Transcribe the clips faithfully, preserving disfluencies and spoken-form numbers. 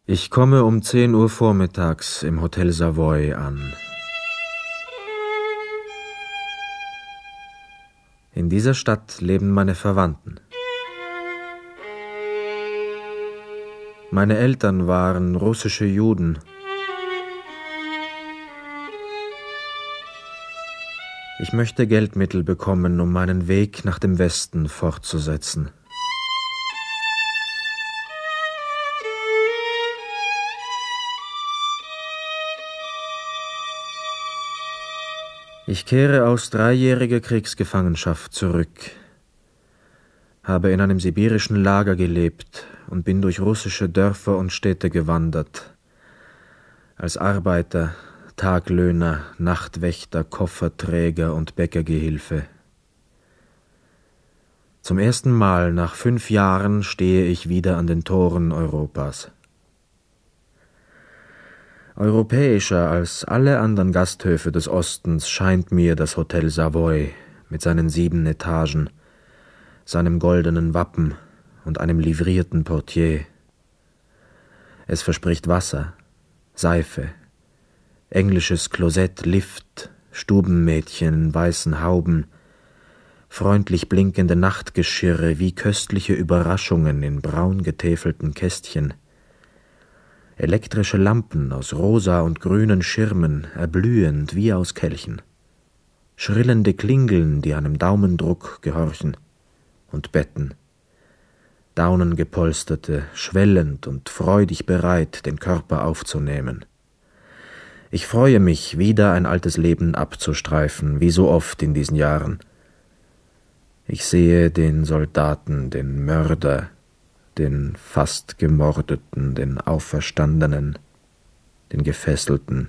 Ich komme um zehn Uhr vormittags im Hotel Savoy an. In dieser Stadt leben meine Verwandten. Meine Eltern waren russische Juden. Ich möchte Geldmittel bekommen, um meinen Weg nach dem Westen fortzusetzen. Ich kehre aus dreijähriger Kriegsgefangenschaft zurück, habe in einem sibirischen Lager gelebt und bin durch russische Dörfer und Städte gewandert, als Arbeiter, Taglöhner, Nachtwächter, Kofferträger und Bäckergehilfe. Zum ersten Mal nach fünf Jahren stehe ich wieder an den Toren Europas. Europäischer als alle anderen Gasthöfe des Ostens scheint mir das Hotel Savoy mit seinen sieben Etagen, seinem goldenen Wappen und einem livrierten Portier. Es verspricht Wasser, Seife, englisches Klosett, Lift, Stubenmädchen in weißen Hauben, freundlich blinkende Nachtgeschirre wie köstliche Überraschungen in braun getäfelten Kästchen, elektrische Lampen aus rosa und grünen Schirmen, erblühend wie aus Kelchen, schrillende Klingeln, die einem Daumendruck gehorchen, und Betten, daunengepolsterte, schwellend und freudig bereit, den Körper aufzunehmen. Ich freue mich, wieder ein altes Leben abzustreifen, wie so oft in diesen Jahren. Ich sehe den Soldaten, den Mörder, den fast Gemordeten, den Auferstandenen, den Gefesselten,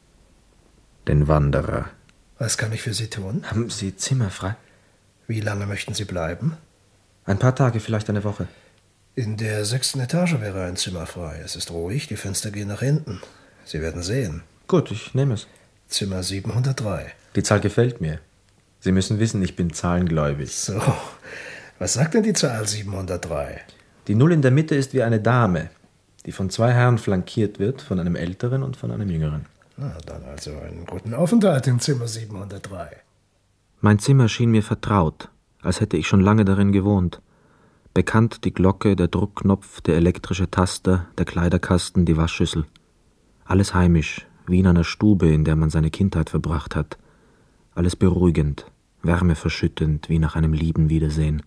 den Wanderer. Was kann ich für Sie tun? Haben Sie Zimmer frei? Wie lange möchten Sie bleiben? Ein paar Tage, vielleicht eine Woche. In der sechsten Etage wäre ein Zimmer frei. Es ist ruhig, die Fenster gehen nach hinten. Sie werden sehen. Gut, ich nehme es. Zimmer siebenhundertdrei. Die Zahl gefällt mir. Sie müssen wissen, ich bin zahlengläubig. So, was sagt denn die Zahl siebenhundertdrei? Die Null in der Mitte ist wie eine Dame, die von zwei Herren flankiert wird, von einem älteren und von einem jüngeren. Na, dann also einen guten Aufenthalt in Zimmer siebenhundertdrei. Mein Zimmer schien mir vertraut, als hätte ich schon lange darin gewohnt. Bekannt die Glocke, der Druckknopf, der elektrische Taster, der Kleiderkasten, die Waschschüssel. Alles heimisch, wie in einer Stube, in der man seine Kindheit verbracht hat. Alles beruhigend, wärmeverschüttend, wie nach einem lieben Wiedersehen.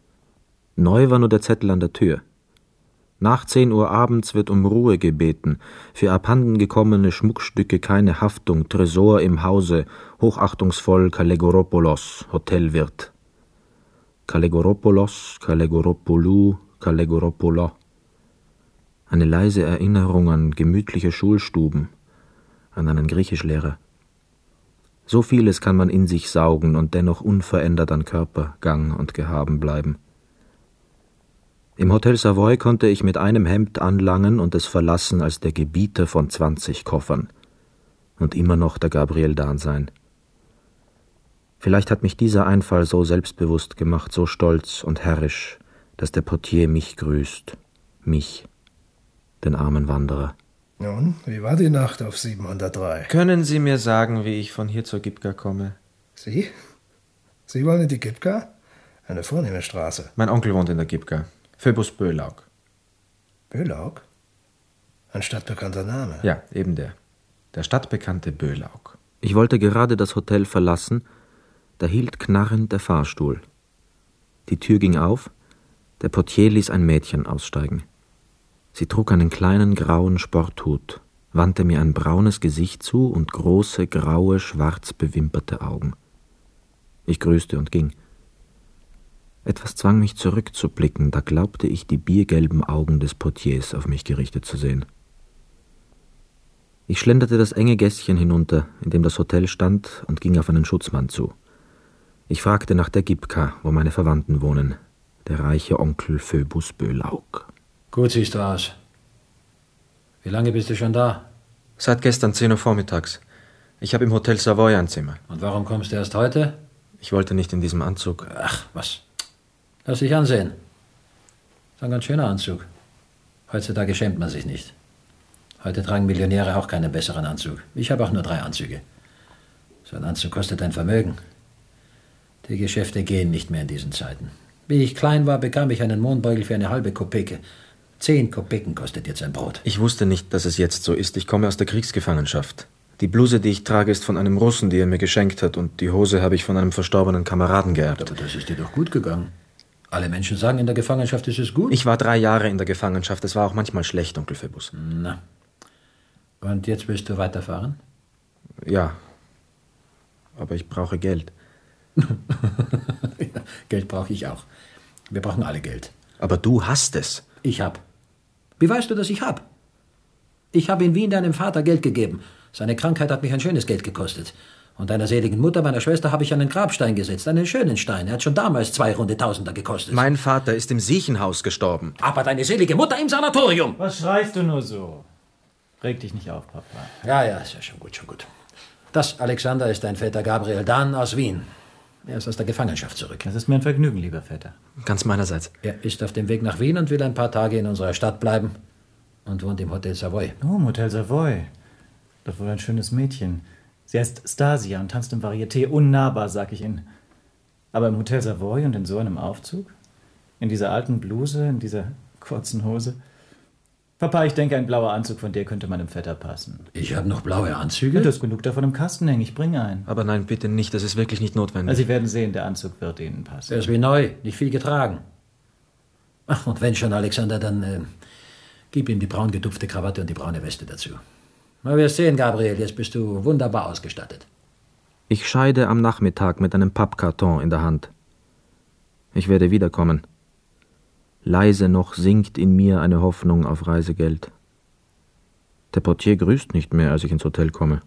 Neu war nur der Zettel an der Tür. Nach zehn Uhr abends wird um Ruhe gebeten, für abhanden gekommene Schmuckstücke keine Haftung, Tresor im Hause, hochachtungsvoll Kalegoropoulos, Hotelwirt. Kalegoropoulos, Kalegoropoulou, Kalegoropoulo. Eine leise Erinnerung an gemütliche Schulstuben, an einen Griechischlehrer. So vieles kann man in sich saugen und dennoch unverändert an Körper, Gang und Gehaben bleiben. Im Hotel Savoy konnte ich mit einem Hemd anlangen und es verlassen als der Gebieter von zwanzig Koffern. Und immer noch der Gabriel Dan sein. Vielleicht hat mich dieser Einfall so selbstbewusst gemacht, so stolz und herrisch, dass der Portier mich grüßt. Mich, den armen Wanderer. Nun, wie war die Nacht auf siebenhundertdrei? Können Sie mir sagen, wie ich von hier zur Gipka komme? Sie? Sie wollen in die Gipka? Eine vornehme Straße. Mein Onkel wohnt in der Gipka. Phoebus Böhlaug. Böhlaug? Ein stadtbekannter Name. Ja, eben der. Der stadtbekannte Böhlaug. Ich wollte gerade das Hotel verlassen, da hielt knarrend der Fahrstuhl. Die Tür ging auf, der Portier ließ ein Mädchen aussteigen. Sie trug einen kleinen grauen Sporthut, wandte mir ein braunes Gesicht zu und große, graue, schwarz bewimperte Augen. Ich grüßte und ging. Etwas zwang mich zurückzublicken, da glaubte ich, die biergelben Augen des Portiers auf mich gerichtet zu sehen. Ich schlenderte das enge Gässchen hinunter, in dem das Hotel stand, und ging auf einen Schutzmann zu. Ich fragte nach der Gipka, wo meine Verwandten wohnen, der reiche Onkel Phoebus Böhlaug. Gut siehst du aus. Wie lange bist du schon da? Seit gestern zehn Uhr vormittags. Ich habe im Hotel Savoy ein Zimmer. Und warum kommst du erst heute? Ich wollte nicht in diesem Anzug. Ach, was? Lass dich ansehen. Das ist ein ganz schöner Anzug. Heutzutage schämt man sich nicht. Heute tragen Millionäre auch keinen besseren Anzug. Ich habe auch nur drei Anzüge. So ein Anzug kostet ein Vermögen. Die Geschäfte gehen nicht mehr in diesen Zeiten. Wie ich klein war, bekam ich einen Mohnbeutel für eine halbe Kopeke. Zehn Kopeken kostet jetzt ein Brot. Ich wusste nicht, dass es jetzt so ist. Ich komme aus der Kriegsgefangenschaft. Die Bluse, die ich trage, ist von einem Russen, die er mir geschenkt hat, und die Hose habe ich von einem verstorbenen Kameraden geerbt. Aber das ist dir doch gut gegangen. Alle Menschen sagen, in der Gefangenschaft ist es gut. Ich war drei Jahre in der Gefangenschaft. Es war auch manchmal schlecht, Onkel Phoebus. Na. Und jetzt willst du weiterfahren? Ja. Aber ich brauche Geld. Ja, Geld brauche ich auch. Wir brauchen alle Geld. Aber du hast es. Ich hab. Wie weißt du, dass ich hab? Ich habe in Wien deinem Vater Geld gegeben. Seine Krankheit hat mich ein schönes Geld gekostet. Und deiner seligen Mutter, meiner Schwester, habe ich einen Grabstein gesetzt. Einen schönen Stein. Er hat schon damals zwei runde Tausender gekostet. Mein Vater ist im Siechenhaus gestorben. Aber deine selige Mutter im Sanatorium. Was schreist du nur so? Reg dich nicht auf, Papa. Ja, ja, ist ja schon gut, schon gut. Das, Alexander, ist dein Vetter Gabriel Dan aus Wien. Er ist aus der Gefangenschaft zurück. Das ist mir ein Vergnügen, lieber Vetter. Ganz meinerseits. Er ist auf dem Weg nach Wien und will ein paar Tage in unserer Stadt bleiben und wohnt im Hotel Savoy. Oh, im Hotel Savoy. Doch wohl ein schönes Mädchen. Sie heißt Stasia und tanzt im Varieté unnahbar, sag ich Ihnen. Aber im Hotel Savoy und in so einem Aufzug? In dieser alten Bluse, in dieser kurzen Hose? Papa, ich denke, ein blauer Anzug von dir könnte meinem Vetter passen. Ich habe noch blaue Anzüge? Du hast genug davon im Kasten hängen, ich bringe einen. Aber nein, bitte nicht, das ist wirklich nicht notwendig. Sie werden sehen, der Anzug wird Ihnen passen. Der ist wie neu, nicht viel getragen. Ach, und wenn schon, Alexander, dann äh, gib ihm die braun getupfte Krawatte und die braune Weste dazu. Na, wir sehen, Gabriel, jetzt bist du wunderbar ausgestattet. Ich scheide am Nachmittag mit einem Pappkarton in der Hand. Ich werde wiederkommen. Leise noch sinkt in mir eine Hoffnung auf Reisegeld. Der Portier grüßt nicht mehr, als ich ins Hotel komme.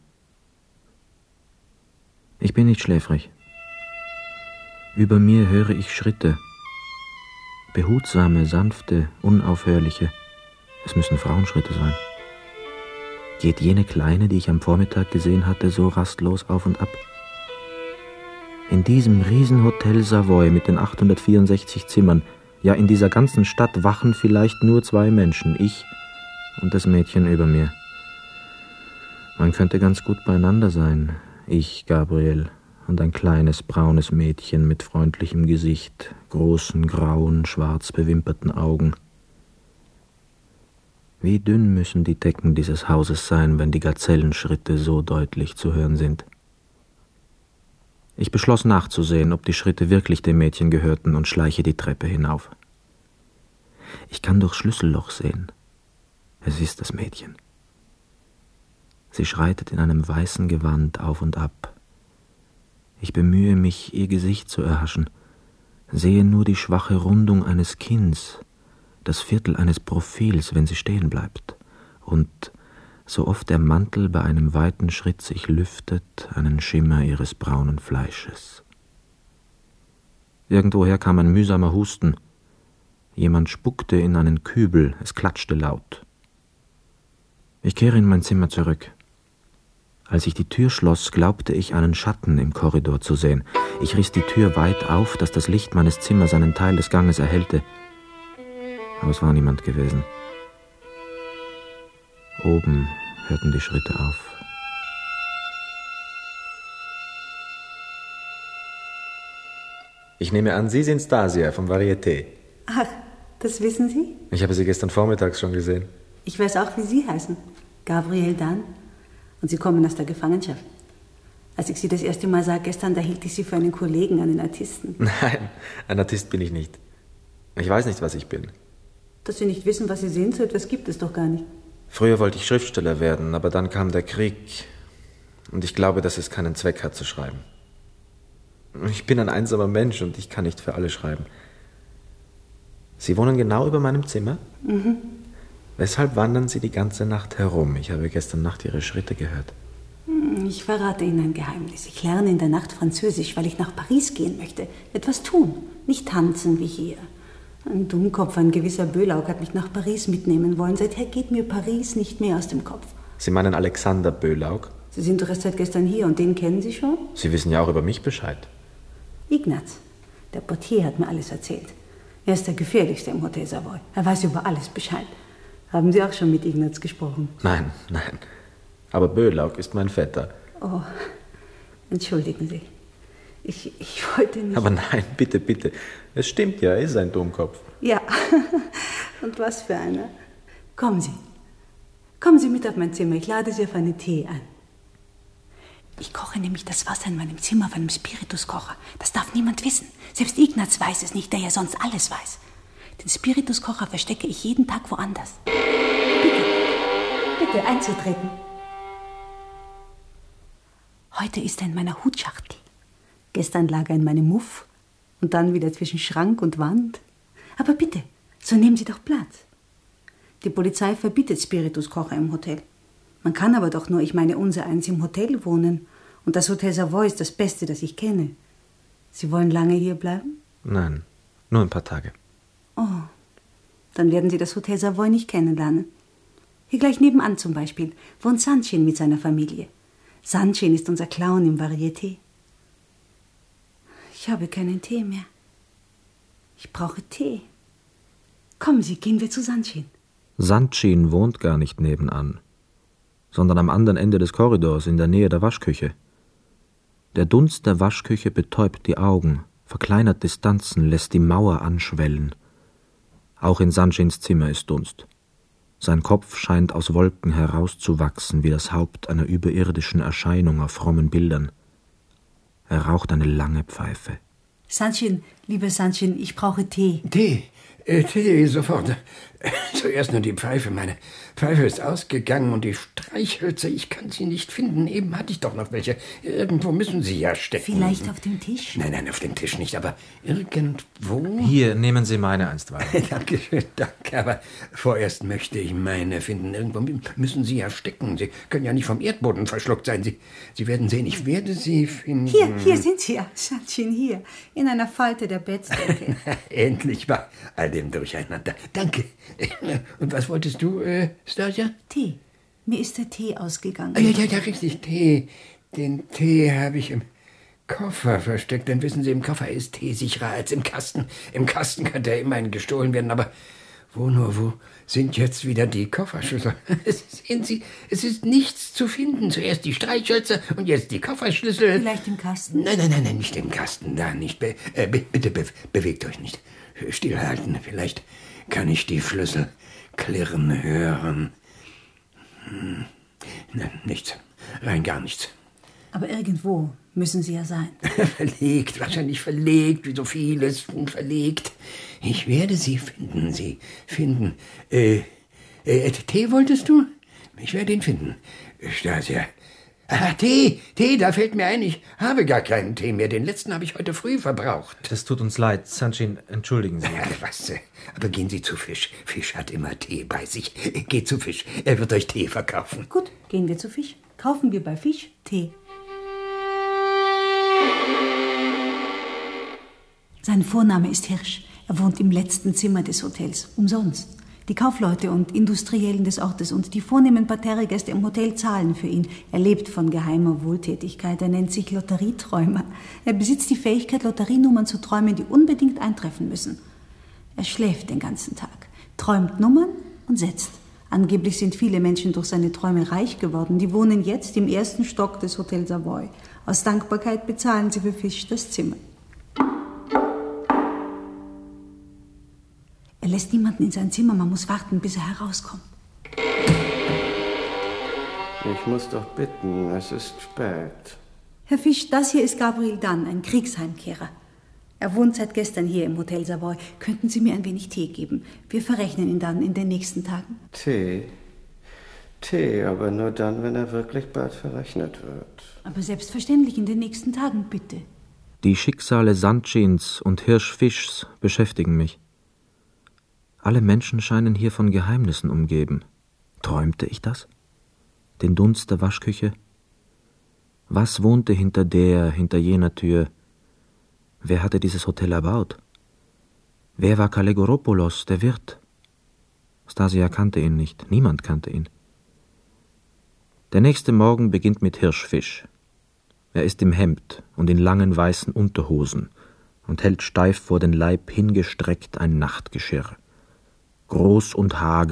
Ich bin nicht schläfrig. Über mir höre ich Schritte. Behutsame, sanfte, unaufhörliche. Es müssen Frauenschritte sein. Geht jene Kleine, die ich am Vormittag gesehen hatte, so rastlos auf und ab? In diesem Riesenhotel Savoy mit den achthundertvierundsechzig Zimmern, ja, in dieser ganzen Stadt wachen vielleicht nur zwei Menschen, ich und das Mädchen über mir. Man könnte ganz gut beieinander sein, ich, Gabriel, und ein kleines, braunes Mädchen mit freundlichem Gesicht, großen, grauen, schwarz bewimperten Augen. Wie dünn müssen die Decken dieses Hauses sein, wenn die Gazellenschritte so deutlich zu hören sind. Ich beschloss nachzusehen, ob die Schritte wirklich dem Mädchen gehörten, und schleiche die Treppe hinauf. Ich kann durch Schlüsselloch sehen. Es ist das Mädchen. Sie schreitet in einem weißen Gewand auf und ab. Ich bemühe mich, ihr Gesicht zu erhaschen, sehe nur die schwache Rundung eines Kinns, das Viertel eines Profils, wenn sie stehen bleibt, und so oft der Mantel bei einem weiten Schritt sich lüftet, einen Schimmer ihres braunen Fleisches. Irgendwoher kam ein mühsamer Husten. Jemand spuckte in einen Kübel, es klatschte laut. Ich kehre in mein Zimmer zurück. Als ich die Tür schloss, glaubte ich, einen Schatten im Korridor zu sehen. Ich riss die Tür weit auf, dass das Licht meines Zimmers einen Teil des Ganges erhellte. Aber es war niemand gewesen. Oben hörten die Schritte auf. Ich nehme an, Sie sind Stasia vom Varieté. Ach, das wissen Sie? Ich habe Sie gestern vormittags schon gesehen. Ich weiß auch, wie Sie heißen. Gabriel Dan. Und Sie kommen aus der Gefangenschaft. Als ich Sie das erste Mal sah gestern, da hielt ich Sie für einen Kollegen, einen Artisten. Nein, ein Artist bin ich nicht. Ich weiß nicht, was ich bin. Dass Sie nicht wissen, was Sie sind, so etwas gibt es doch gar nicht. Früher wollte ich Schriftsteller werden, aber dann kam der Krieg. Und ich glaube, dass es keinen Zweck hat zu schreiben. Ich bin ein einsamer Mensch und ich kann nicht für alle schreiben. Sie wohnen genau über meinem Zimmer? Mhm. Weshalb wandern Sie die ganze Nacht herum? Ich habe gestern Nacht Ihre Schritte gehört. Ich verrate Ihnen ein Geheimnis. Ich lerne in der Nacht Französisch, weil ich nach Paris gehen möchte. Etwas tun, nicht tanzen wie hier. Ein Dummkopf, ein gewisser Böhlaug hat mich nach Paris mitnehmen wollen. Seither geht mir Paris nicht mehr aus dem Kopf. Sie meinen Alexander Böhlaug? Sie sind doch erst seit gestern hier und den kennen Sie schon? Sie wissen ja auch über mich Bescheid. Ignaz, der Portier hat mir alles erzählt. Er ist der Gefährlichste im Hotel Savoy. Er weiß über alles Bescheid. Haben Sie auch schon mit Ignaz gesprochen? Nein, nein. Aber Böhlaug ist mein Vetter. Oh, entschuldigen Sie. Ich, ich wollte nicht... Aber nein, bitte, bitte. Es stimmt ja, er ist ein Dummkopf. Ja, und was für einer. Kommen Sie. Kommen Sie mit auf mein Zimmer. Ich lade Sie auf einen Tee ein. Ich koche nämlich das Wasser in meinem Zimmer auf einem Spirituskocher. Das darf niemand wissen. Selbst Ignaz weiß es nicht, der ja sonst alles weiß. Den Spirituskocher verstecke ich jeden Tag woanders. Bitte, bitte einzutreten. Heute ist er in meiner Hutschachtel. Gestern lag er in meinem Muff und dann wieder zwischen Schrank und Wand. Aber bitte, so nehmen Sie doch Platz. Die Polizei verbietet Spirituskocher im Hotel. Man kann aber doch nur, ich meine, unsereins im Hotel wohnen. Und das Hotel Savoy ist das Beste, das ich kenne. Sie wollen lange hier bleiben? Nein, nur ein paar Tage. Oh, dann werden Sie das Hotel Savoy nicht kennenlernen. Hier gleich nebenan zum Beispiel wohnt Sanchin mit seiner Familie. Sanchin ist unser Clown im Varieté. Ich habe keinen Tee mehr. Ich brauche Tee. Kommen Sie, gehen wir zu Sanchin. Sanchin wohnt gar nicht nebenan, sondern am anderen Ende des Korridors in der Nähe der Waschküche. Der Dunst der Waschküche betäubt die Augen, verkleinert Distanzen, lässt die Mauer anschwellen. Auch in Sanchins Zimmer ist Dunst. Sein Kopf scheint aus Wolken herauszuwachsen wie das Haupt einer überirdischen Erscheinung auf frommen Bildern. Er raucht eine lange Pfeife. Sanchin, lieber Sanchin, ich brauche Tee. Tee? Äh, Tee, sofort. Äh, zuerst nur die Pfeife. Meine Pfeife ist ausgegangen und die Streichhölzer, ich kann sie nicht finden. Eben hatte ich doch noch welche. Irgendwo müssen sie ja stecken. Vielleicht auf dem Tisch? Nein, nein, auf dem Tisch nicht, aber irgendwo... Hier, nehmen Sie meine einstweilen. Dankeschön, danke, aber vorerst möchte ich meine finden. Irgendwo müssen sie ja stecken. Sie können ja nicht vom Erdboden verschluckt sein. Sie, sie werden sehen, ich werde sie finden. Hier, hier sind sie ja, Sanchin, hier, in einer Falte der Bettdecke. Endlich bei all dem Durcheinander. Danke. Und was wolltest du, äh, Stasia? Tee. Mir ist der Tee ausgegangen. Ah, ja, ja, ja, richtig, Tee. Den Tee habe ich im Koffer versteckt. Denn wissen Sie, im Koffer ist Tee sicherer als im Kasten. Im Kasten könnte er immerhin gestohlen werden, aber wo nur, wo sind jetzt wieder die Kofferschlüssel? Sehen Sie, es ist nichts zu finden. Zuerst die Streichhölzer und jetzt die Kofferschlüssel. Vielleicht im Kasten? Nein, nein, nein, nein, nicht im Kasten. Da nicht. Be äh, be bitte be bewegt euch nicht. Stillhalten. Vielleicht kann ich die Schlüssel klirren hören. Hm. Nein, nichts. Rein gar nichts. Aber irgendwo müssen sie ja sein. Verlegt, wahrscheinlich verlegt, wie so vieles verlegt. Ich werde sie finden, sie finden. Äh, äh, Tee wolltest du? Ich werde ihn finden. Stasia. Ah, Tee, Tee, da fällt mir ein, ich habe gar keinen Tee mehr. Den letzten habe ich heute früh verbraucht. Das tut uns leid, Sanchin, entschuldigen Sie. Ja, was, äh, aber gehen Sie zu Fisch. Fisch hat immer Tee bei sich. Geht zu Fisch, er wird euch Tee verkaufen. Gut, gehen wir zu Fisch. Kaufen wir bei Fisch Tee. Sein Vorname ist Hirsch. Er wohnt im letzten Zimmer des Hotels. Umsonst. Die Kaufleute und Industriellen des Ortes und die vornehmen Parterregäste im Hotel zahlen für ihn. Er lebt von geheimer Wohltätigkeit. Er nennt sich Lotterieträumer. Er besitzt die Fähigkeit, Lotterienummern zu träumen, die unbedingt eintreffen müssen. Er schläft den ganzen Tag, träumt Nummern und setzt. Angeblich sind viele Menschen durch seine Träume reich geworden. Die wohnen jetzt im ersten Stock des Hotel Savoy. Aus Dankbarkeit bezahlen sie für Fisch das Zimmer. Er lässt niemanden in sein Zimmer, man muss warten, bis er herauskommt. Ich muss doch bitten, es ist spät. Herr Fisch, das hier ist Gabriel Dann, ein Kriegsheimkehrer. Er wohnt seit gestern hier im Hotel Savoy. Könnten Sie mir ein wenig Tee geben? Wir verrechnen ihn dann in den nächsten Tagen. Tee? Tee, aber nur dann, wenn er wirklich bald verrechnet wird. Aber selbstverständlich in den nächsten Tagen, bitte. Die Schicksale Sanchins und Hirschfischs beschäftigen mich. Alle Menschen scheinen hier von Geheimnissen umgeben. Träumte ich das? Den Dunst der Waschküche? Was wohnte hinter der, hinter jener Tür? Wer hatte dieses Hotel erbaut? Wer war Kalegoropoulos, der Wirt? Stasia kannte ihn nicht, niemand kannte ihn. Der nächste Morgen beginnt mit Hirschfisch. Er ist im Hemd und in langen weißen Unterhosen und hält steif vor den Leib hingestreckt ein Nachtgeschirr. Groß und hager,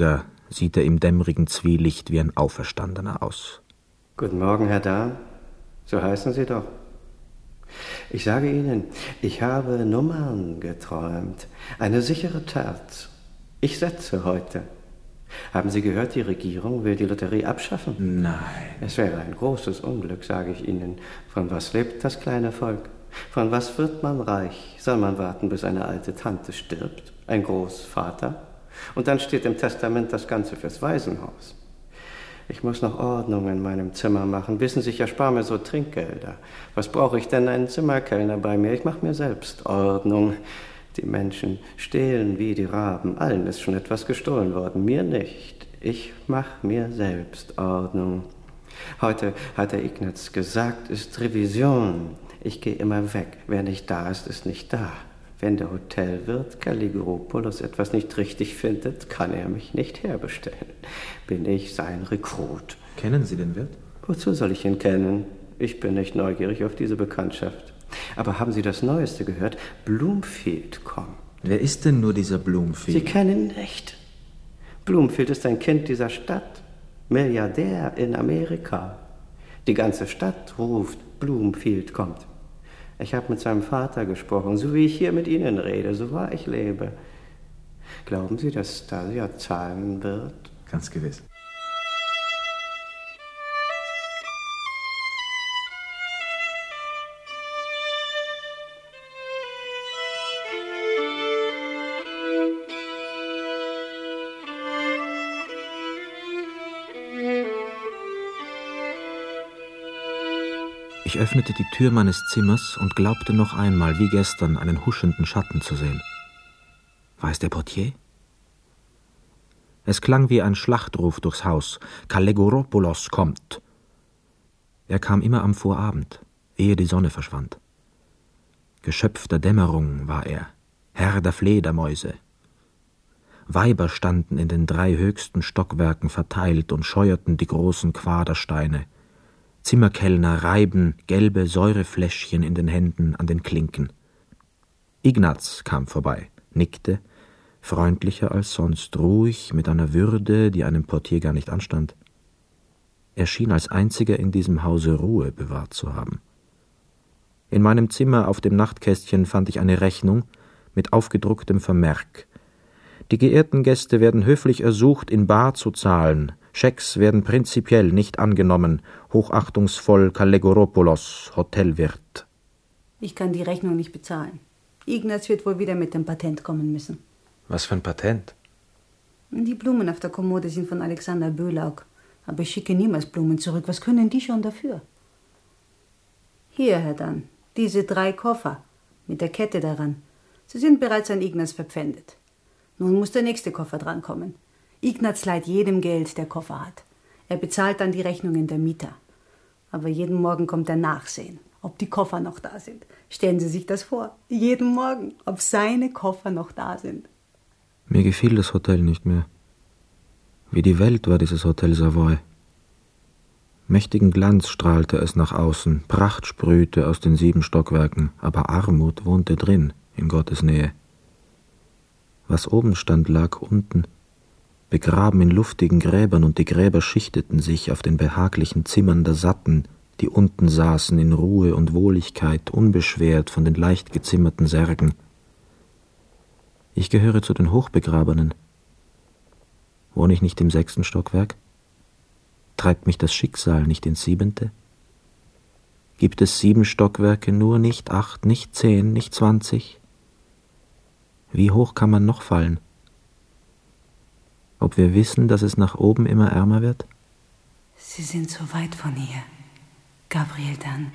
sieht er im dämmerigen Zwielicht wie ein Auferstandener aus. Guten Morgen, Herr Dahn. So heißen Sie doch. Ich sage Ihnen, ich habe Nummern geträumt. Eine sichere Tat. Ich setze heute. Haben Sie gehört, die Regierung will die Lotterie abschaffen? Nein. Es wäre ein großes Unglück, sage ich Ihnen. Von was lebt das kleine Volk? Von was wird man reich? Soll man warten, bis eine alte Tante stirbt? Ein Großvater? Und dann steht im Testament das Ganze fürs Waisenhaus. Ich muss noch Ordnung in meinem Zimmer machen. Wissen Sie, ich erspare mir so Trinkgelder. Was brauche ich denn einen Zimmerkellner bei mir? Ich mache mir selbst Ordnung. Die Menschen stehlen wie die Raben. Allen ist schon etwas gestohlen worden, mir nicht. Ich mache mir selbst Ordnung. Heute hat der Ignaz gesagt, ist Revision. Ich gehe immer weg. Wer nicht da ist, ist nicht da. Wenn der Hotelwirt Kaligoropoulos etwas nicht richtig findet, kann er mich nicht herbestellen. Bin ich sein Rekrut. Kennen Sie den Wirt? Wozu soll ich ihn kennen? Ich bin nicht neugierig auf diese Bekanntschaft. Aber haben Sie das Neueste gehört? Bloomfield kommt. Wer ist denn nur dieser Bloomfield? Sie kennen ihn nicht. Bloomfield ist ein Kind dieser Stadt. Milliardär in Amerika. Die ganze Stadt ruft, Bloomfield kommt. Ich habe mit seinem Vater gesprochen, so wie ich hier mit Ihnen rede, so wahr ich lebe. Glauben Sie, dass Stasia zahlen wird? Ganz gewiss. Ich öffnete die Tür meines Zimmers und glaubte noch einmal, wie gestern, einen huschenden Schatten zu sehen. War es der Portier? Es klang wie ein Schlachtruf durchs Haus. Kaligoropoulos kommt. Er kam immer am Vorabend, ehe die Sonne verschwand. Geschöpf der Dämmerung war er, Herr der Fledermäuse. Weiber standen in den drei höchsten Stockwerken verteilt und scheuerten die großen Quadersteine. Zimmerkellner reiben gelbe Säurefläschchen in den Händen an den Klinken. Ignaz kam vorbei, nickte, freundlicher als sonst, ruhig, mit einer Würde, die einem Portier gar nicht anstand. Er schien als einziger in diesem Hause Ruhe bewahrt zu haben. In meinem Zimmer auf dem Nachtkästchen fand ich eine Rechnung mit aufgedrucktem Vermerk. Die geehrten Gäste werden höflich ersucht, in bar zu zahlen. Schecks werden prinzipiell nicht angenommen. Hochachtungsvoll Kaligoropoulos, Hotelwirt. Ich kann die Rechnung nicht bezahlen. Ignaz wird wohl wieder mit dem Patent kommen müssen. Was für ein Patent? Die Blumen auf der Kommode sind von Alexander Bölaug. Aber ich schicke niemals Blumen zurück. Was können die schon dafür? Hier, Herr Dahn, diese drei Koffer mit der Kette daran. Sie sind bereits an Ignaz verpfändet. Nun muss der nächste Koffer drankommen. Ignaz leiht jedem Geld, der Koffer hat. Er bezahlt dann die Rechnungen der Mieter. Aber jeden Morgen kommt er nachsehen, ob die Koffer noch da sind. Stellen Sie sich das vor, jeden Morgen, ob seine Koffer noch da sind. Mir gefiel das Hotel nicht mehr. Wie die Welt war dieses Hotel Savoy. Mächtigen Glanz strahlte es nach außen, Pracht sprühte aus den sieben Stockwerken, aber Armut wohnte drin, in Gottes Nähe. Was oben stand, lag unten, begraben in luftigen Gräbern, und die Gräber schichteten sich auf den behaglichen Zimmern der Satten, die unten saßen in Ruhe und Wohligkeit, unbeschwert von den leicht gezimmerten Särgen. Ich gehöre zu den Hochbegrabenen. Wohne ich nicht im sechsten Stockwerk? Treibt mich das Schicksal nicht ins siebente? Gibt es sieben Stockwerke nur, nicht acht, nicht zehn, nicht zwanzig? Wie hoch kann man noch fallen? Ob wir wissen, dass es nach oben immer ärmer wird? Sie sind so weit von hier, Gabriel Dahn.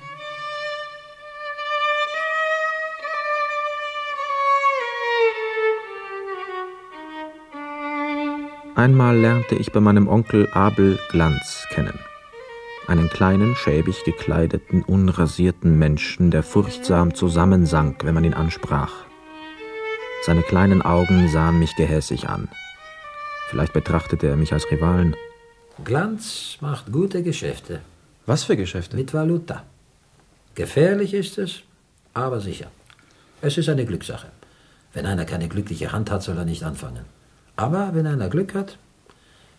Einmal lernte ich bei meinem Onkel Abel Glanz kennen. Einen kleinen, schäbig gekleideten, unrasierten Menschen, der furchtsam zusammensank, wenn man ihn ansprach. Seine kleinen Augen sahen mich gehässig an. Vielleicht betrachtete er mich als Rivalen. Glanz macht gute Geschäfte. Was für Geschäfte? Mit Valuta. Gefährlich ist es, aber sicher. Es ist eine Glückssache. Wenn einer keine glückliche Hand hat, soll er nicht anfangen. Aber wenn einer Glück hat,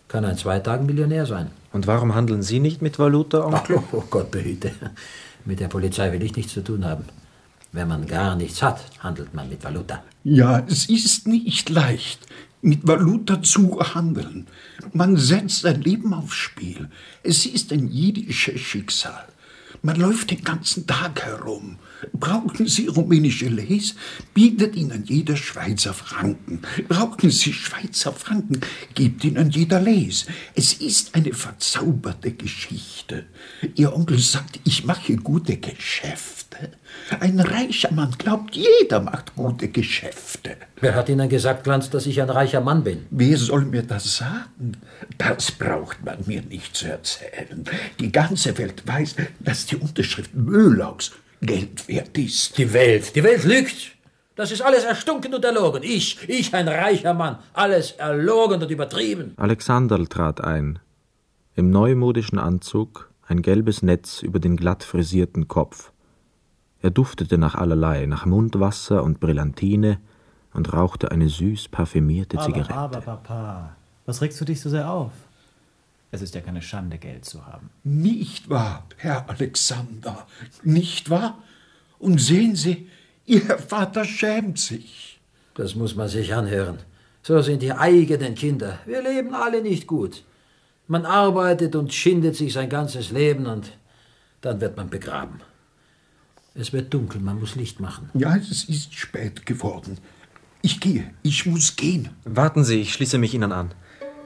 kann ein zwei Tagen Millionär sein. Und warum handeln Sie nicht mit Valuta, Onkel? Oh, oh Gott behüte. Mit der Polizei will ich nichts zu tun haben. Wenn man gar nichts hat, handelt man mit Valuta. Ja, es ist nicht leicht, mit Valuta zu handeln. Man setzt sein Leben aufs Spiel. Es ist ein jiddisches Schicksal. Man läuft den ganzen Tag herum. Brauchen Sie rumänische Leis, bietet Ihnen jeder Schweizer Franken. Brauchen Sie Schweizer Franken, gibt Ihnen jeder Leis. Es ist eine verzauberte Geschichte. Ihr Onkel sagt, ich mache gute Geschäfte. Ein reicher Mann glaubt, jeder macht gute Geschäfte. Wer hat Ihnen gesagt, Glanz, dass ich ein reicher Mann bin? Wer soll mir das sagen? Das braucht man mir nicht zu erzählen. Die ganze Welt weiß, dass die Unterschrift Möhlauchs Geld wert ist. Die Welt, die Welt lügt. Das ist alles erstunken und erlogen. Ich, ich, ein reicher Mann, alles erlogen und übertrieben. Alexander trat ein. Im neumodischen Anzug, ein gelbes Netz über den glatt frisierten Kopf. Er duftete nach allerlei, nach Mundwasser und Brillantine und rauchte eine süß parfümierte Zigarette. Aber, aber, Papa, was regst du dich so sehr auf? Es ist ja keine Schande, Geld zu haben. Nicht wahr, Herr Alexander, nicht wahr? Und sehen Sie, Ihr Vater schämt sich. Das muss man sich anhören. So sind die eigenen Kinder. Wir leben alle nicht gut. Man arbeitet und schindet sich sein ganzes Leben und dann wird man begraben. Es wird dunkel, man muss Licht machen. Ja, es ist spät geworden. Ich gehe, ich muss gehen. Warten Sie, ich schließe mich Ihnen an.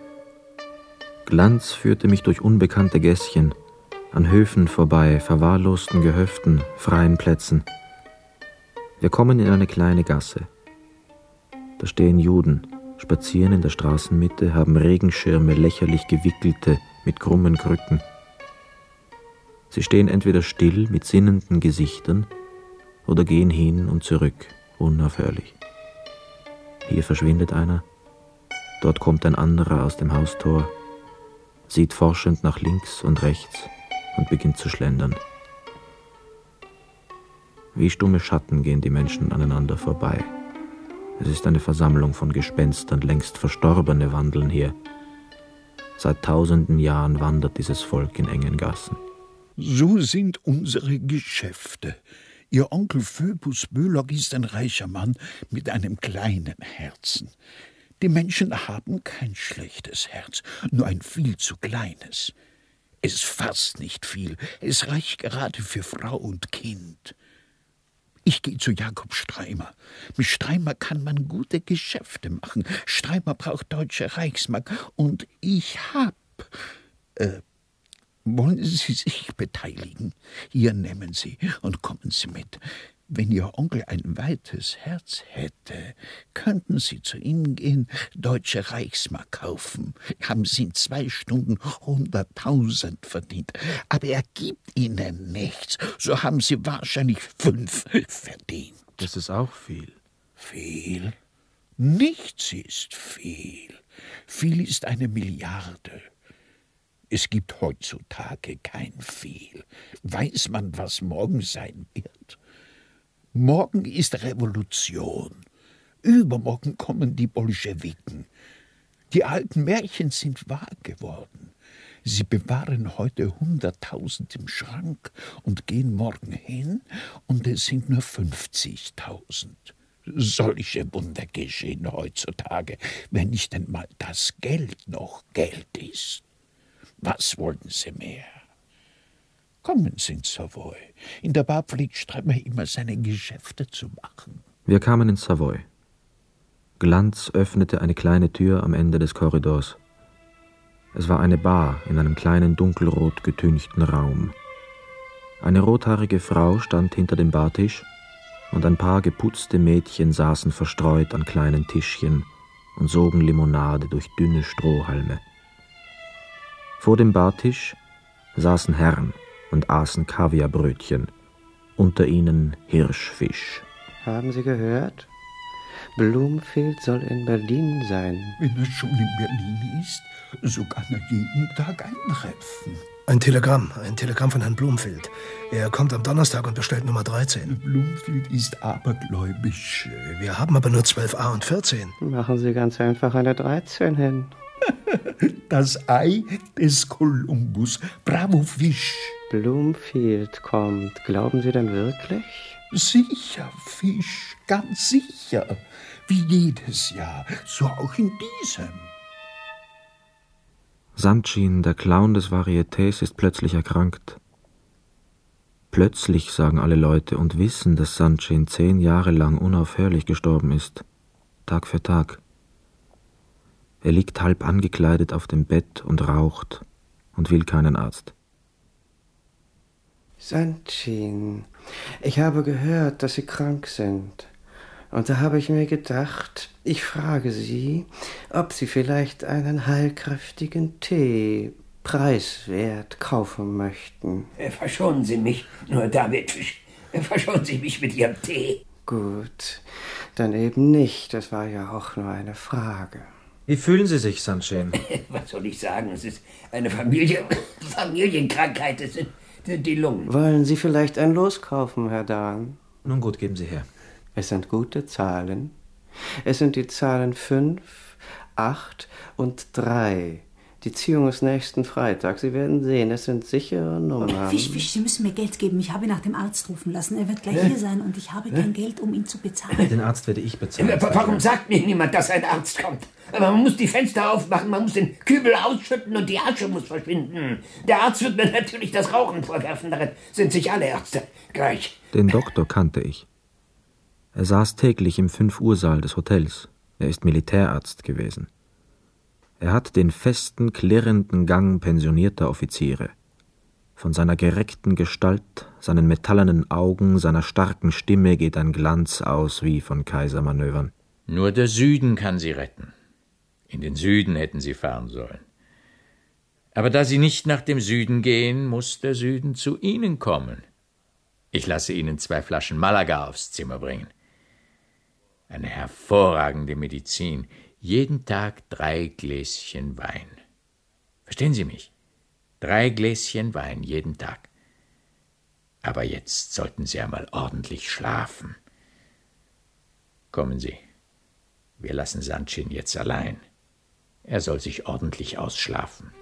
Glanz führte mich durch unbekannte Gässchen, an Höfen vorbei, verwahrlosten Gehöften, freien Plätzen. Wir kommen in eine kleine Gasse. Da stehen Juden, spazieren in der Straßenmitte, haben Regenschirme, lächerlich gewickelte, mit krummen Krücken. Sie stehen entweder still mit sinnenden Gesichtern oder gehen hin und zurück, unaufhörlich. Hier verschwindet einer, dort kommt ein anderer aus dem Haustor, sieht forschend nach links und rechts und beginnt zu schlendern. Wie stumme Schatten gehen die Menschen aneinander vorbei. Es ist eine Versammlung von Gespenstern, längst Verstorbene wandeln hier. Seit tausenden Jahren wandert dieses Volk in engen Gassen. So sind unsere Geschäfte. Ihr Onkel Phoebus Böhlock ist ein reicher Mann mit einem kleinen Herzen. Die Menschen haben kein schlechtes Herz, nur ein viel zu kleines. Es fasst nicht viel, es reicht gerade für Frau und Kind. Ich gehe zu Jakob Streimer. Mit Streimer kann man gute Geschäfte machen. Streimer braucht deutsche Reichsmark und ich hab... Äh, wollen Sie sich beteiligen? Hier nehmen Sie und kommen Sie mit. Wenn Ihr Onkel ein weites Herz hätte, könnten Sie zu ihm gehen, deutsche Reichsmark kaufen. Haben Sie in zwei Stunden hunderttausend verdient. Aber er gibt Ihnen nichts. So haben Sie wahrscheinlich fünf verdient. Das ist auch viel. Viel? Nichts ist viel. Viel ist eine Milliarde. Es gibt heutzutage kein Viel. Weiß man, was morgen sein wird? Morgen ist Revolution. Übermorgen kommen die Bolschewiken. Die alten Märchen sind wahr geworden. Sie bewahren heute hunderttausend im Schrank und gehen morgen hin, und es sind nur fünfzigtausend. Solche Wunder geschehen heutzutage, wenn nicht einmal das Geld noch Geld ist. Was wollen Sie mehr? Kommen Sie ins Savoy. In der Bar pflegt Streimer immer seine Geschäfte zu machen. Wir kamen ins Savoy. Glanz öffnete eine kleine Tür am Ende des Korridors. Es war eine Bar in einem kleinen dunkelrot getünchten Raum. Eine rothaarige Frau stand hinter dem Bartisch und ein paar geputzte Mädchen saßen verstreut an kleinen Tischchen und sogen Limonade durch dünne Strohhalme. Vor dem Bartisch saßen Herren und aßen Kaviarbrötchen, unter ihnen Hirschfisch. Haben Sie gehört? Blumfield soll in Berlin sein. Wenn er schon in Berlin ist, so kann er jeden Tag eintreffen. Ein Telegramm, ein Telegramm von Herrn Blumfield. Er kommt am Donnerstag und bestellt Nummer dreizehn. Blumfield ist abergläubisch. Wir haben aber nur zwölf a und vierzehn. Machen Sie ganz einfach eine dreizehn hin. Das Ei des Kolumbus. Bravo, Fisch. Bloomfield kommt. Glauben Sie denn wirklich? Sicher, Fisch, ganz sicher. Wie jedes Jahr, so auch in diesem. Sanchin, der Clown des Varietés, ist plötzlich erkrankt. Plötzlich, sagen alle Leute und wissen, dass Sanchin zehn Jahre lang unaufhörlich gestorben ist. Tag für Tag. Er liegt halb angekleidet auf dem Bett und raucht und will keinen Arzt. Sanchin, ich habe gehört, dass Sie krank sind. Und da habe ich mir gedacht, ich frage Sie, ob Sie vielleicht einen heilkräftigen Tee preiswert kaufen möchten. Verschonen Sie mich nur damit. Verschonen Sie mich mit Ihrem Tee. Gut, dann eben nicht. Das war ja auch nur eine Frage. Wie fühlen Sie sich, Sanchin? Was soll ich sagen? Es ist eine Familie, Familienkrankheit. Es sind die Lungen. Wollen Sie vielleicht ein Los kaufen, Herr Dahn? Nun gut, geben Sie her. Es sind gute Zahlen. Es sind die Zahlen fünf, acht und drei. Die Ziehung ist nächsten Freitag. Sie werden sehen, es sind sichere Nummern. Fisch, Fisch, Sie müssen mir Geld geben. Ich habe ihn nach dem Arzt rufen lassen. Er wird gleich hier sein und ich habe kein Geld, um ihn zu bezahlen. Den Arzt werde ich bezahlen. Warum sagt mir niemand, dass ein Arzt kommt? Aber man muss die Fenster aufmachen, man muss den Kübel ausschütten und die Asche muss verschwinden. Der Arzt wird mir natürlich das Rauchen vorwerfen. Darin sind sich alle Ärzte gleich. Den Doktor kannte ich. Er saß täglich im Fünf-Uhr-Saal des Hotels. Er ist Militärarzt gewesen. Er hat den festen, klirrenden Gang pensionierter Offiziere. Von seiner gereckten Gestalt, seinen metallenen Augen, seiner starken Stimme geht ein Glanz aus wie von Kaisermanövern. Nur der Süden kann sie retten. In den Süden hätten sie fahren sollen. Aber da sie nicht nach dem Süden gehen, muss der Süden zu ihnen kommen. Ich lasse ihnen zwei Flaschen Malaga aufs Zimmer bringen. Eine hervorragende Medizin. Jeden Tag drei Gläschen Wein. Verstehen Sie mich? Drei Gläschen Wein jeden Tag. Aber jetzt sollten Sie einmal ordentlich schlafen. Kommen Sie. Wir lassen Sanchin jetzt allein. Er soll sich ordentlich ausschlafen.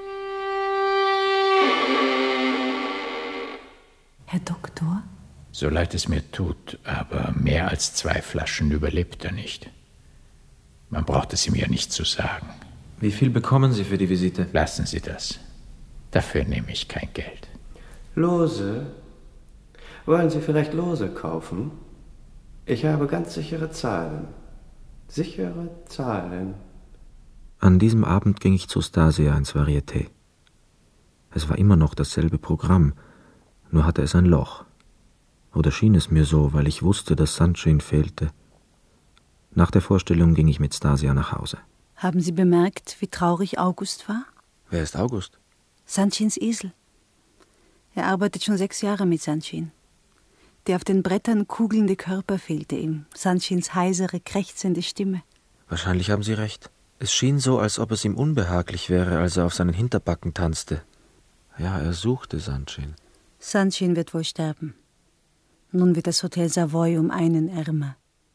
Herr Doktor? So leid es mir tut, aber mehr als zwei Flaschen überlebt er nicht. Man braucht es ihm ja nicht zu sagen. Wie viel bekommen Sie für die Visite? Lassen Sie das. Dafür nehme ich kein Geld. Lose? Wollen Sie vielleicht Lose kaufen? Ich habe ganz sichere Zahlen. Sichere Zahlen. An diesem Abend ging ich zu Stasia ins Varieté. Es war immer noch dasselbe Programm, nur hatte es ein Loch. Oder schien es mir so, weil ich wusste, dass Sanchin fehlte. Nach der Vorstellung ging ich mit Stasia nach Hause. Haben Sie bemerkt, wie traurig August war? Wer ist August? Sanchins Esel. Er arbeitet schon sechs Jahre mit Sanchin. Der auf den Brettern kugelnde Körper fehlte ihm, Sanchins heisere, krächzende Stimme. Wahrscheinlich haben Sie recht. Es schien so, als ob es ihm unbehaglich wäre, als er auf seinen Hinterbacken tanzte. Ja, er suchte Sanchin. Sanchin wird wohl sterben. Nun wird das Hotel Savoy um einen ärmer.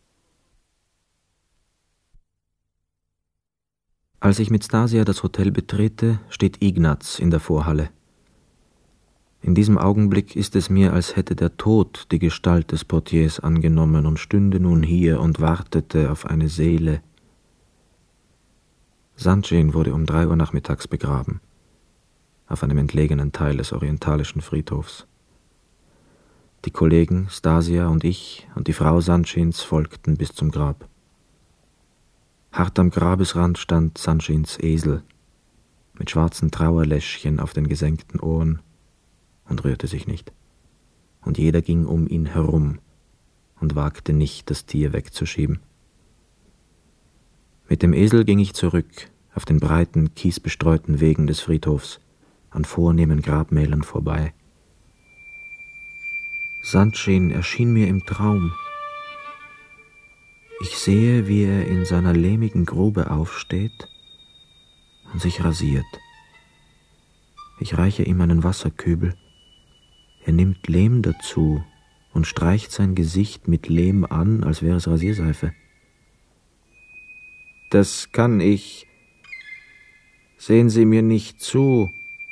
Als ich mit Stasia das Hotel betrete, steht Ignaz in der Vorhalle. In diesem Augenblick ist es mir, als hätte der Tod die Gestalt des Portiers angenommen und stünde nun hier und wartete auf eine Seele. Sanchin wurde um drei Uhr nachmittags begraben, auf einem entlegenen Teil des orientalischen Friedhofs. Die Kollegen, Stasia und ich und die Frau Sanchins folgten bis zum Grab. Hart am Grabesrand stand Sanchins Esel, mit schwarzen Trauerläschchen auf den gesenkten Ohren, und rührte sich nicht. Und jeder ging um ihn herum und wagte nicht, das Tier wegzuschieben. Mit dem Esel ging ich zurück auf den breiten, kiesbestreuten Wegen des Friedhofs, an vornehmen Grabmälern vorbei. Sanchin erschien mir im Traum. Ich sehe, wie er in seiner lehmigen Grube aufsteht und sich rasiert. Ich reiche ihm einen Wasserkübel. Er nimmt Lehm dazu und streicht sein Gesicht mit Lehm an, als wäre es Rasierseife. Das kann ich... Sehen Sie mir nicht zu.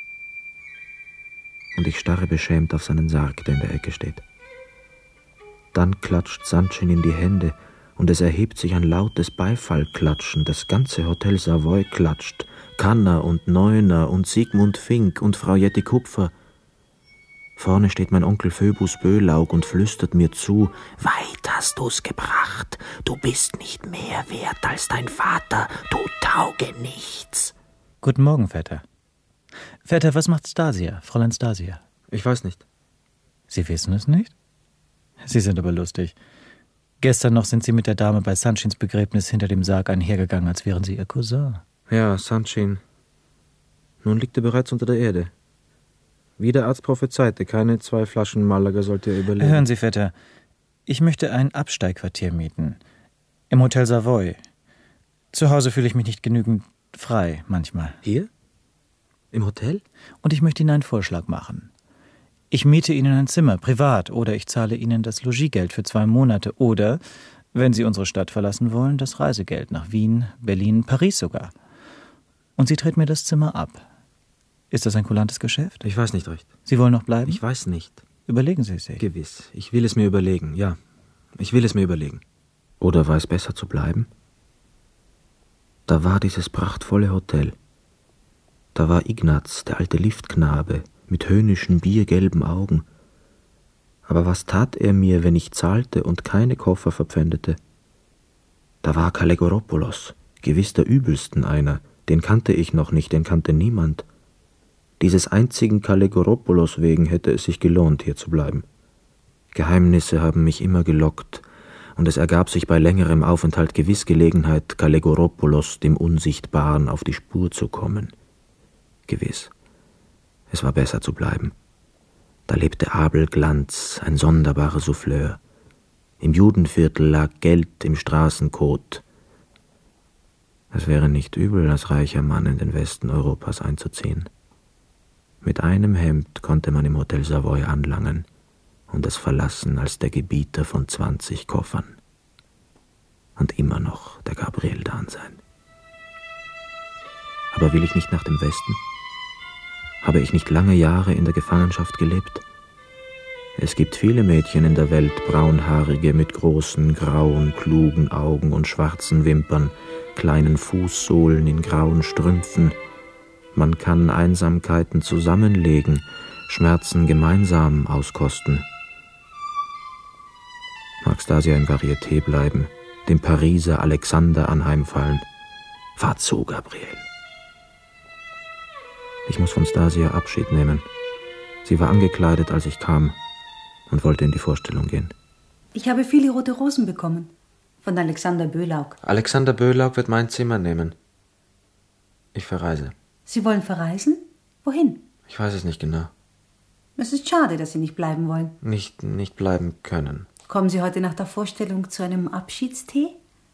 Und ich starre beschämt auf seinen Sarg, der in der Ecke steht. Dann klatscht Sanchin in die Hände, und es erhebt sich ein lautes Beifallklatschen. Das ganze Hotel Savoy klatscht. Kanner und Neuner und Sigmund Fink und Frau Jetty Kupfer. Vorne steht mein Onkel Phoebus Böhlaug und flüstert mir zu: Weit hast du's gebracht. Du bist nicht mehr wert als dein Vater. Du tauge nichts. Guten Morgen, Vetter. Vetter, was macht Stasia, Fräulein Stasia? Ich weiß nicht. Sie wissen es nicht? Sie sind aber lustig. Gestern noch sind Sie mit der Dame bei Sanchins Begräbnis hinter dem Sarg einhergegangen, als wären Sie Ihr Cousin. Ja, Sanchin. Nun liegt er bereits unter der Erde. Wie der Arzt prophezeite, keine zwei Flaschen Malaga sollte er überleben. Hören Sie, Vetter, ich möchte ein Absteigquartier mieten. Im Hotel Savoy. Zu Hause fühle ich mich nicht genügend frei, manchmal. Hier? Im Hotel? Und ich möchte Ihnen einen Vorschlag machen. Ich miete Ihnen ein Zimmer, privat, oder ich zahle Ihnen das Logiegeld für zwei Monate, oder, wenn Sie unsere Stadt verlassen wollen, das Reisegeld nach Wien, Berlin, Paris sogar. Und Sie treten mir das Zimmer ab. Ist das ein kulantes Geschäft? Ich weiß nicht recht. Sie wollen noch bleiben? Ich weiß nicht. Überlegen Sie es sich. Gewiss. Ich will es mir überlegen, ja. Ich will es mir überlegen. Oder war es besser zu bleiben? Da war dieses prachtvolle Hotel. Da war Ignaz, der alte Liftknabe, mit höhnischen, biergelben Augen. Aber was tat er mir, wenn ich zahlte und keine Koffer verpfändete? Da war Kalegoropoulos, gewiss der übelsten einer, den kannte ich noch nicht, den kannte niemand. Dieses einzigen Kalegoropoulos wegen hätte es sich gelohnt, hier zu bleiben. Geheimnisse haben mich immer gelockt, und es ergab sich bei längerem Aufenthalt gewiss Gelegenheit, Kalegoropoulos, dem Unsichtbaren, auf die Spur zu kommen. Gewiss. Es war besser zu bleiben. Da lebte Abel Glanz, ein sonderbarer Souffleur. Im Judenviertel lag Geld im Straßenkot. Es wäre nicht übel, als reicher Mann in den Westen Europas einzuziehen. Mit einem Hemd konnte man im Hotel Savoy anlangen und es verlassen als der Gebieter von zwanzig Koffern. Und immer noch der Gabriel Dan sein. Aber will ich nicht nach dem Westen? Habe ich nicht lange Jahre in der Gefangenschaft gelebt? Es gibt viele Mädchen in der Welt, braunhaarige mit großen, grauen, klugen Augen und schwarzen Wimpern, kleinen Fußsohlen in grauen Strümpfen. Man kann Einsamkeiten zusammenlegen, Schmerzen gemeinsam auskosten. Mag Stasia im Varieté bleiben, dem Pariser Alexander anheimfallen. Fahr zu, Gabriel. Ich muss von Stasia Abschied nehmen. Sie war angekleidet, als ich kam, und wollte in die Vorstellung gehen. Ich habe viele rote Rosen bekommen. Von Alexander Böhlaug. Alexander Böhlaug wird mein Zimmer nehmen. Ich verreise. Sie wollen verreisen? Wohin? Ich weiß es nicht genau. Es ist schade, dass Sie nicht bleiben wollen. Nicht, nicht bleiben können. Kommen Sie heute nach der Vorstellung zu einem Abschiedstee?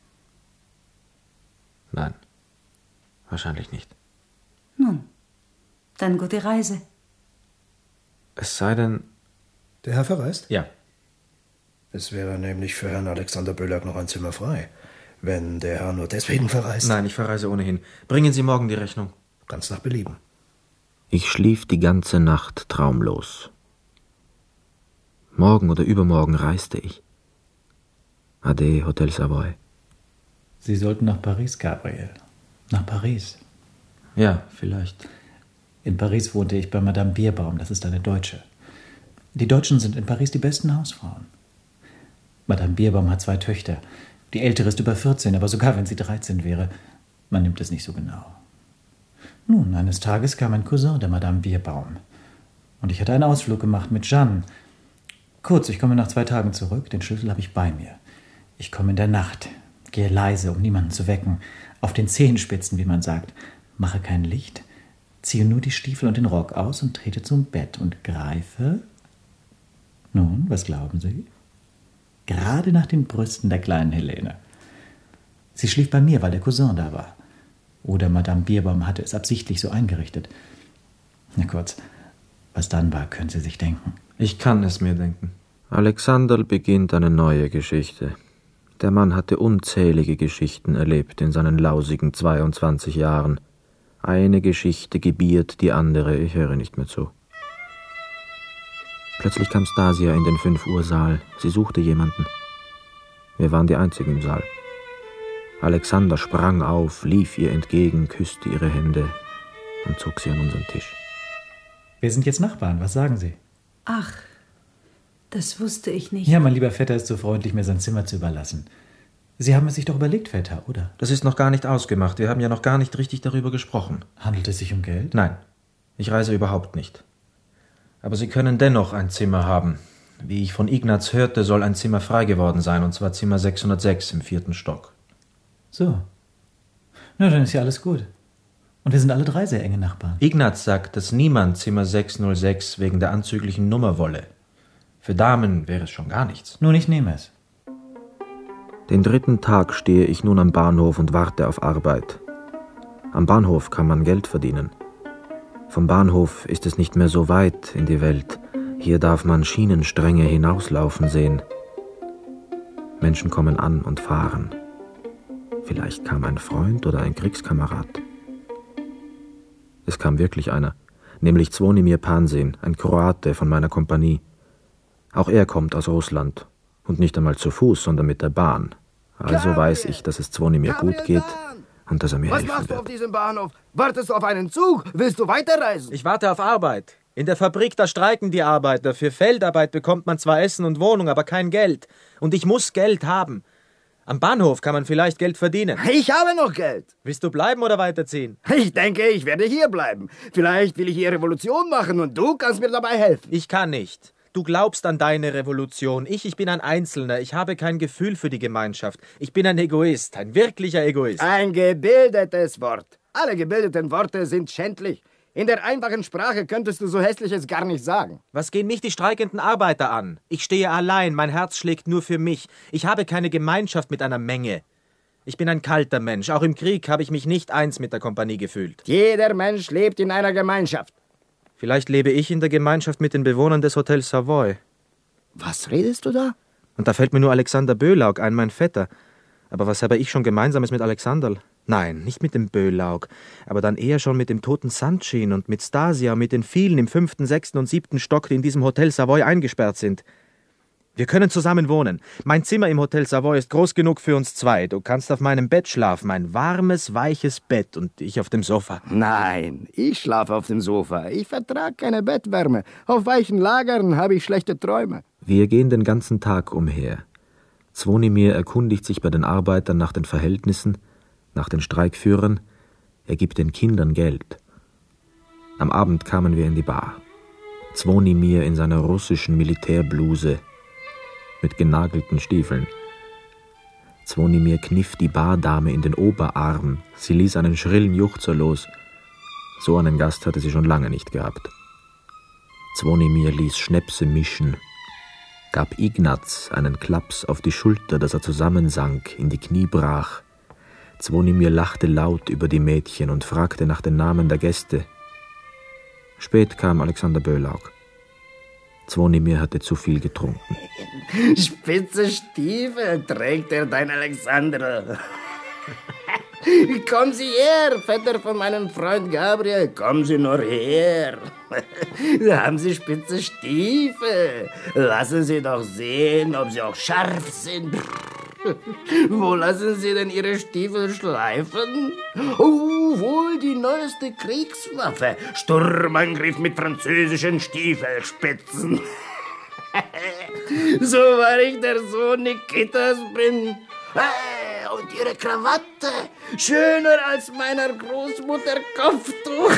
Nein, wahrscheinlich nicht. Nun, dann gute Reise. Es sei denn... Der Herr verreist? Ja. Es wäre nämlich für Herrn Alexander Böhlaug noch ein Zimmer frei, wenn der Herr nur deswegen verreist. Nein, ich verreise ohnehin. Bringen Sie morgen die Rechnung. Ganz nach Belieben. Ich schlief die ganze Nacht traumlos. Morgen oder übermorgen reiste ich. Ade, Hotel Savoy. Sie sollten nach Paris, Gabriel. Nach Paris. Ja, vielleicht. In Paris wohnte ich bei Madame Bierbaum, das ist eine Deutsche. Die Deutschen sind in Paris die besten Hausfrauen. Madame Bierbaum hat zwei Töchter. Die ältere ist über vierzehn, aber sogar wenn sie dreizehn wäre, man nimmt es nicht so genau. Nun, eines Tages kam ein Cousin der Madame Bierbaum. Und ich hatte einen Ausflug gemacht mit Jeanne. Kurz, ich komme nach zwei Tagen zurück, den Schlüssel habe ich bei mir. Ich komme in der Nacht, gehe leise, um niemanden zu wecken, auf den Zehenspitzen, wie man sagt, mache kein Licht, ziehe nur die Stiefel und den Rock aus und trete zum Bett und greife... Nun, was glauben Sie? Gerade nach den Brüsten der kleinen Helene. Sie schlief bei mir, weil der Cousin da war. Oder Madame Bierbaum hatte es absichtlich so eingerichtet. Na kurz, was dann war, können Sie sich denken. Ich kann es mir denken. Alexander beginnt eine neue Geschichte. Der Mann hatte unzählige Geschichten erlebt in seinen lausigen zweiundzwanzig Jahren. Eine Geschichte gebiert die andere, ich höre nicht mehr zu. Plötzlich kam Stasia in den fünf-Uhr-Saal. Sie suchte jemanden. Wir waren die Einzigen im Saal. Alexander sprang auf, lief ihr entgegen, küsste ihre Hände und zog sie an unseren Tisch. Wir sind jetzt Nachbarn, was sagen Sie? Ach, das wusste ich nicht. Ja, mein lieber Vetter ist so freundlich, mir sein Zimmer zu überlassen. Sie haben es sich doch überlegt, Vetter, oder? Das ist noch gar nicht ausgemacht. Wir haben ja noch gar nicht richtig darüber gesprochen. Handelt es sich um Geld? Nein, ich reise überhaupt nicht. Aber Sie können dennoch ein Zimmer haben. Wie ich von Ignaz hörte, soll ein Zimmer frei geworden sein, und zwar Zimmer sechshundertsechs im vierten Stock. So. Na, dann ist ja alles gut. Und wir sind alle drei sehr enge Nachbarn. Ignaz sagt, dass niemand Zimmer sechshundertsechs wegen der anzüglichen Nummer wolle. Für Damen wäre es schon gar nichts. Nun, ich nehme es. Den dritten Tag stehe ich nun am Bahnhof und warte auf Arbeit. Am Bahnhof kann man Geld verdienen. Vom Bahnhof ist es nicht mehr so weit in die Welt. Hier darf man Schienenstränge hinauslaufen sehen. Menschen kommen an und fahren. Vielleicht kam ein Freund oder ein Kriegskamerad. Es kam wirklich einer, nämlich Zvonimir Pansin, ein Kroate von meiner Kompanie. Auch er kommt aus Russland. Und nicht einmal zu Fuß, sondern mit der Bahn. Also weiß ich, dass es Zvonimir gut geht und dass er mir helfen wird. Was machst du auf diesem Bahnhof? Wartest du auf einen Zug? Willst du weiterreisen? Ich warte auf Arbeit. In der Fabrik, da streiken die Arbeiter. Für Feldarbeit bekommt man zwar Essen und Wohnung, aber kein Geld. Und ich muss Geld haben. Am Bahnhof kann man vielleicht Geld verdienen. Ich habe noch Geld. Willst du bleiben oder weiterziehen? Ich denke, ich werde hier bleiben. Vielleicht will ich hier Revolution machen und du kannst mir dabei helfen. Ich kann nicht. Du glaubst an deine Revolution. Ich, ich bin ein Einzelner. Ich habe kein Gefühl für die Gemeinschaft. Ich bin ein Egoist, ein wirklicher Egoist. Ein gebildetes Wort. Alle gebildeten Worte sind schändlich. In der einfachen Sprache könntest du so Hässliches gar nicht sagen. Was gehen mich die streikenden Arbeiter an? Ich stehe allein, mein Herz schlägt nur für mich. Ich habe keine Gemeinschaft mit einer Menge. Ich bin ein kalter Mensch. Auch im Krieg habe ich mich nicht eins mit der Kompanie gefühlt. Jeder Mensch lebt in einer Gemeinschaft. Vielleicht lebe ich in der Gemeinschaft mit den Bewohnern des Hotels Savoy. Was redest du da? Und da fällt mir nur Alexander Bölaug ein, mein Vetter. Aber was habe ich schon Gemeinsames mit Alexanderl? Nein, nicht mit dem Bölaug, aber dann eher schon mit dem toten Sandschin und mit Stasia und mit den vielen im fünften, sechsten und siebten Stock, die in diesem Hotel Savoy eingesperrt sind. Wir können zusammen wohnen. Mein Zimmer im Hotel Savoy ist groß genug für uns zwei. Du kannst auf meinem Bett schlafen, ein warmes, weiches Bett und ich auf dem Sofa. Nein, ich schlafe auf dem Sofa. Ich vertrage keine Bettwärme. Auf weichen Lagern habe ich schlechte Träume. Wir gehen den ganzen Tag umher. Zvonimir erkundigt sich bei den Arbeitern nach den Verhältnissen, nach den Streikführern. Er gibt den Kindern Geld. Am Abend kamen wir in die Bar. Zvonimir in seiner russischen Militärbluse mit genagelten Stiefeln. Zvonimir kniff die Bardame in den Oberarm. Sie ließ einen schrillen Juchzer los. So einen Gast hatte sie schon lange nicht gehabt. Zvonimir ließ Schnäpse mischen, gab Ignaz einen Klaps auf die Schulter, dass er zusammensank, in die Knie brach. Zvonimir lachte laut über die Mädchen und fragte nach den Namen der Gäste. Spät kam Alexander Bölaug. Zvonimir hatte zu viel getrunken. Spitze Stiefel trägt er, dein Alexander. Kommen Sie her, Vetter von meinem Freund Gabriel. Kommen Sie nur her. Da haben Sie spitze Stiefel. Lassen Sie doch sehen, ob sie auch scharf sind. Wo lassen Sie denn Ihre Stiefel schleifen? Oh, wohl die neueste Kriegswaffe. Sturmangriff mit französischen Stiefelspitzen. So war ich der Sohn Nikitas bin. Hey, und Ihre Krawatte, schöner als meiner Großmutter Kopftuch.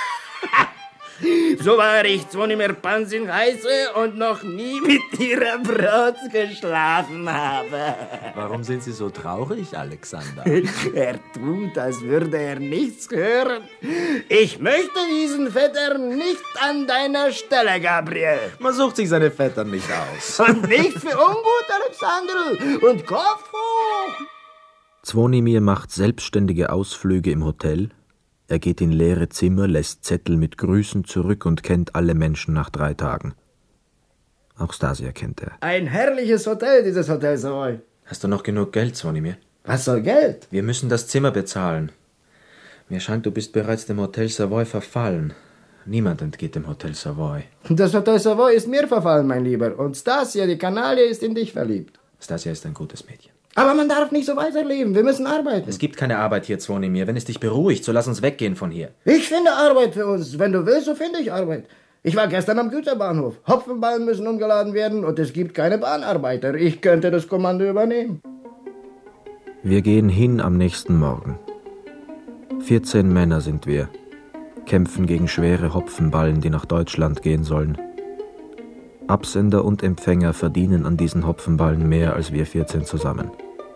So war ich Zvonimir Pansin heiße und noch nie mit ihrer Braut geschlafen habe. Warum sind Sie so traurig, Alexander? Er tut, als würde er nichts hören. Ich möchte diesen Vetter nicht an deiner Stelle, Gabriel. Man sucht sich seine Vettern nicht aus. Und nicht für ungut, Alexander. Und Kopf hoch. Zvonimir macht selbstständige Ausflüge im Hotel. Er geht in leere Zimmer, lässt Zettel mit Grüßen zurück und kennt alle Menschen nach drei Tagen. Auch Stasia kennt er. Ein herrliches Hotel, dieses Hotel Savoy. Hast du noch genug Geld, Zvonimir? Was soll Geld? Wir müssen das Zimmer bezahlen. Mir scheint, du bist bereits dem Hotel Savoy verfallen. Niemand entgeht dem Hotel Savoy. Das Hotel Savoy ist mir verfallen, mein Lieber. Und Stasia, die Kanaille, ist in dich verliebt. Stasia ist ein gutes Mädchen. Aber man darf nicht so weiterleben. Wir müssen arbeiten. Es gibt keine Arbeit hier, Zvonimir. Wenn es dich beruhigt, so lass uns weggehen von hier. Ich finde Arbeit für uns. Wenn du willst, so finde ich Arbeit. Ich war gestern am Güterbahnhof. Hopfenballen müssen umgeladen werden und es gibt keine Bahnarbeiter. Ich könnte das Kommando übernehmen. Wir gehen hin am nächsten Morgen. vierzehn Männer sind wir, kämpfen gegen schwere Hopfenballen, die nach Deutschland gehen sollen. Absender und Empfänger verdienen an diesen Hopfenballen mehr als wir vierzehn zusammen.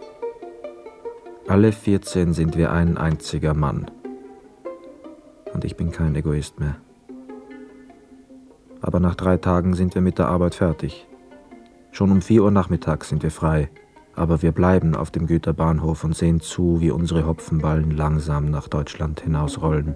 Alle vierzehn sind wir ein einziger Mann. Und ich bin kein Egoist mehr. Aber nach drei Tagen sind wir mit der Arbeit fertig. Schon um vier Uhr nachmittags sind wir frei. Aber wir bleiben auf dem Güterbahnhof und sehen zu, wie unsere Hopfenballen langsam nach Deutschland hinausrollen.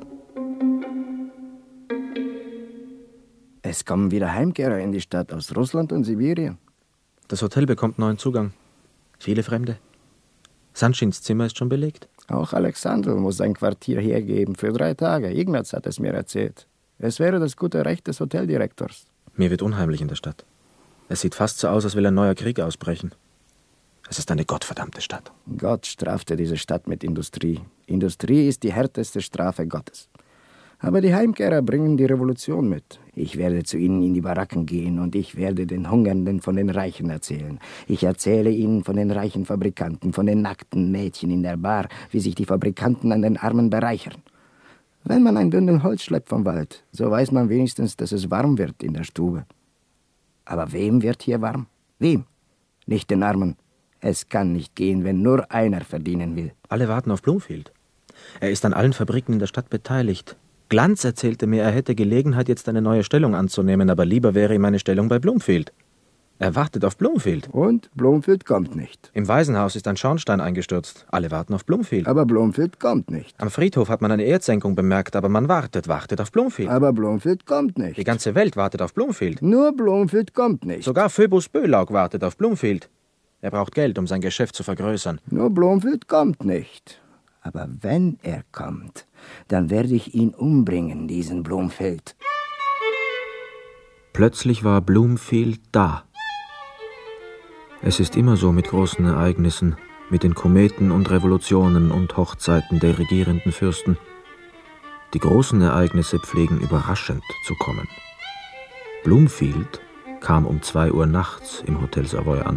Es kommen wieder Heimkehrer in die Stadt aus Russland und Sibirien. Das Hotel bekommt neuen Zugang. Viele Fremde. Sanschins Zimmer ist schon belegt. Auch Alexandr muss sein Quartier hergeben für drei Tage. Ignaz hat es mir erzählt. Es wäre das gute Recht des Hoteldirektors. Mir wird unheimlich in der Stadt. Es sieht fast so aus, als will ein neuer Krieg ausbrechen. Es ist eine gottverdammte Stadt. Gott strafte diese Stadt mit Industrie. Industrie ist die härteste Strafe Gottes. Aber die Heimkehrer bringen die Revolution mit. Ich werde zu ihnen in die Baracken gehen und ich werde den Hungernden von den Reichen erzählen. Ich erzähle ihnen von den reichen Fabrikanten, von den nackten Mädchen in der Bar, wie sich die Fabrikanten an den Armen bereichern. Wenn man ein Bündel Holz schleppt vom Wald, so weiß man wenigstens, dass es warm wird in der Stube. Aber wem wird hier warm? Wem? Nicht den Armen. Es kann nicht gehen, wenn nur einer verdienen will. Alle warten auf Bloomfield. Er ist an allen Fabriken in der Stadt beteiligt. Glanz erzählte mir, er hätte Gelegenheit, jetzt eine neue Stellung anzunehmen, aber lieber wäre ihm eine Stellung bei Bloomfield. Er wartet auf Bloomfield. Und Bloomfield kommt nicht. Im Waisenhaus ist ein Schornstein eingestürzt. Alle warten auf Bloomfield. Aber Bloomfield kommt nicht. Am Friedhof hat man eine Erdsenkung bemerkt, aber man wartet, wartet auf Bloomfield. Aber Bloomfield kommt nicht. Die ganze Welt wartet auf Bloomfield. Nur Bloomfield kommt nicht. Sogar Phoebus Bölaug wartet auf Bloomfield. Er braucht Geld, um sein Geschäft zu vergrößern. Nur Bloomfield kommt nicht. Aber wenn er kommt, dann werde ich ihn umbringen, diesen Bloomfield. Plötzlich war Bloomfield da. Es ist immer so mit großen Ereignissen, mit den Kometen und Revolutionen und Hochzeiten der regierenden Fürsten. Die großen Ereignisse pflegen überraschend zu kommen. Bloomfield kam um zwei Uhr nachts im Hotel Savoy an.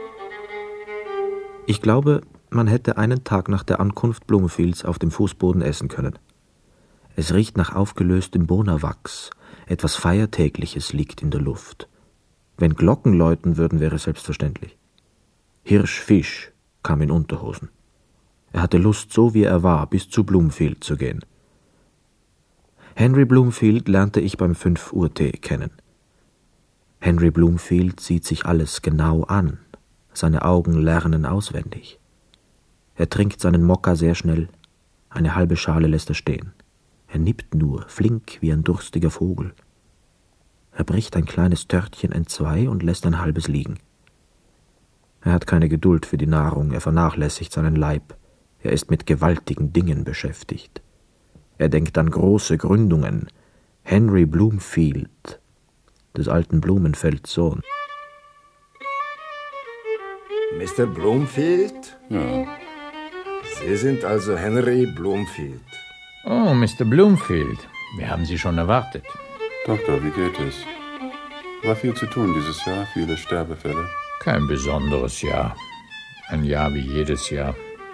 Ich glaube, man hätte einen Tag nach der Ankunft Bloomfields auf dem Fußboden essen können. Es riecht nach aufgelöstem Bonawachs. Etwas Feiertägliches liegt in der Luft. Wenn Glocken läuten würden, wäre es selbstverständlich. Hirsch Fisch kam in Unterhosen. Er hatte Lust, so wie er war, bis zu Bloomfield zu gehen. Henry Bloomfield lernte ich beim fünf Uhr Tee kennen. Henry Bloomfield sieht sich alles genau an. Seine Augen lernen auswendig. Er trinkt seinen Mokka sehr schnell. Eine halbe Schale lässt er stehen. Er nippt nur, flink wie ein durstiger Vogel. Er bricht ein kleines Törtchen entzwei und lässt ein halbes liegen. Er hat keine Geduld für die Nahrung, er vernachlässigt seinen Leib. Er ist mit gewaltigen Dingen beschäftigt. Er denkt an große Gründungen. Henry Bloomfield, des alten Blumenfelds Sohn. Mister Bloomfield? Ja. Sie sind also Henry Bloomfield. Oh, Mister Bloomfield. Wir haben Sie schon erwartet. Doktor, wie geht es? War viel zu tun dieses Jahr, viele Sterbefälle. Kein besonderes Jahr. Ein Jahr wie jedes Jahr.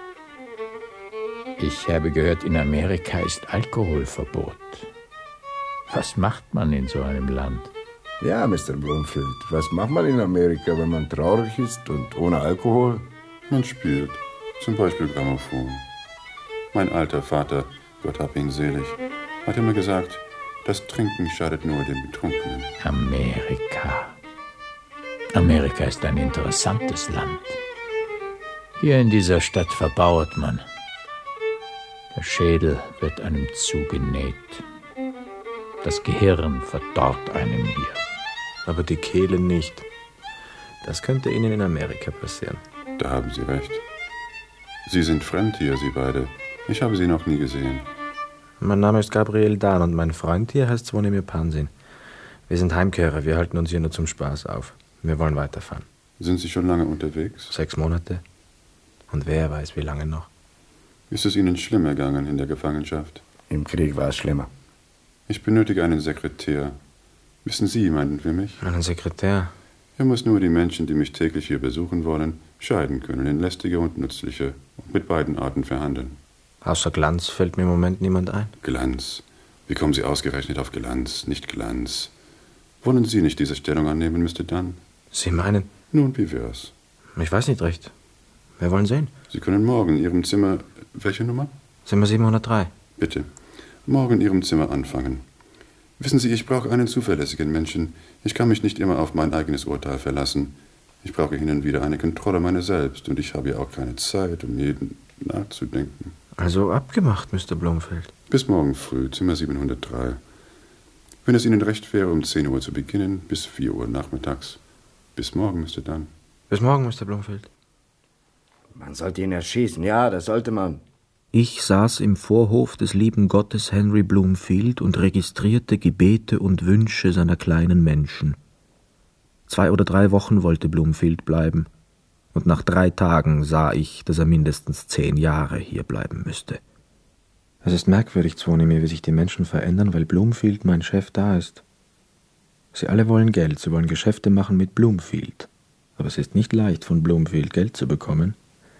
Ich habe gehört, in Amerika ist Alkoholverbot. Was macht man in so einem Land? Ja, Mister Bloomfield, was macht man in Amerika, wenn man traurig ist und ohne Alkohol? Man spielt, zum Beispiel Grammophon. Mein alter Vater, Gott hab ihn selig, hat immer gesagt, das Trinken schadet nur dem Betrunkenen. Amerika. Amerika ist ein interessantes Land. Hier in dieser Stadt verbauert man. Der Schädel wird einem zugenäht. Das Gehirn verdorrt einem hier. Aber die Kehle nicht. Das könnte Ihnen in Amerika passieren. Da haben Sie recht. Sie sind fremd hier, Sie beide. Ich habe Sie noch nie gesehen. Mein Name ist Gabriel Dahn und mein Freund hier heißt Zvonimir Pansin. Wir sind Heimkehrer, wir halten uns hier nur zum Spaß auf. Wir wollen weiterfahren. Sind Sie schon lange unterwegs? Sechs Monate. Und wer weiß, wie lange noch. Ist es Ihnen schlimm ergangen in der Gefangenschaft? Im Krieg war es schlimmer. Ich benötige einen Sekretär. Wissen Sie jemanden für mich? Einen Sekretär? Er muss nur die Menschen, die mich täglich hier besuchen wollen, scheiden können in lästige und nützliche und mit beiden Arten verhandeln. Außer Glanz fällt mir im Moment niemand ein. Glanz? Wie kommen Sie ausgerechnet auf Glanz, nicht Glanz? Wollen Sie nicht diese Stellung annehmen, Mister Dunn? Sie meinen? Nun, wie wär's? Ich weiß nicht recht. Wir wollen sehen. Sie können morgen in Ihrem Zimmer... Welche Nummer? Zimmer siebenhundertdrei. Bitte. Morgen in Ihrem Zimmer anfangen. Wissen Sie, ich brauche einen zuverlässigen Menschen. Ich kann mich nicht immer auf mein eigenes Urteil verlassen. Ich brauche hin und wieder eine Kontrolle meiner selbst. Und ich habe ja auch keine Zeit, um jeden nachzudenken. Also abgemacht, Mister Blomfield. Bis morgen früh, Zimmer siebenhundertdrei. Wenn es Ihnen recht wäre, um zehn Uhr zu beginnen, bis vier Uhr nachmittags. Bis morgen, Mister Dunn. Bis morgen, Mister Blomfield. Man sollte ihn erschießen, ja, das sollte man. Ich saß im Vorhof des lieben Gottes Henry Bloomfield und registrierte Gebete und Wünsche seiner kleinen Menschen. Zwei oder drei Wochen wollte Bloomfield bleiben, und nach drei Tagen sah ich, dass er mindestens zehn Jahre hier bleiben müsste. Es ist merkwürdig, Zvonimir, wie sich die Menschen verändern, weil Bloomfield, mein Chef, da ist. Sie alle wollen Geld, sie wollen Geschäfte machen mit Bloomfield. Aber es ist nicht leicht, von Bloomfield Geld zu bekommen.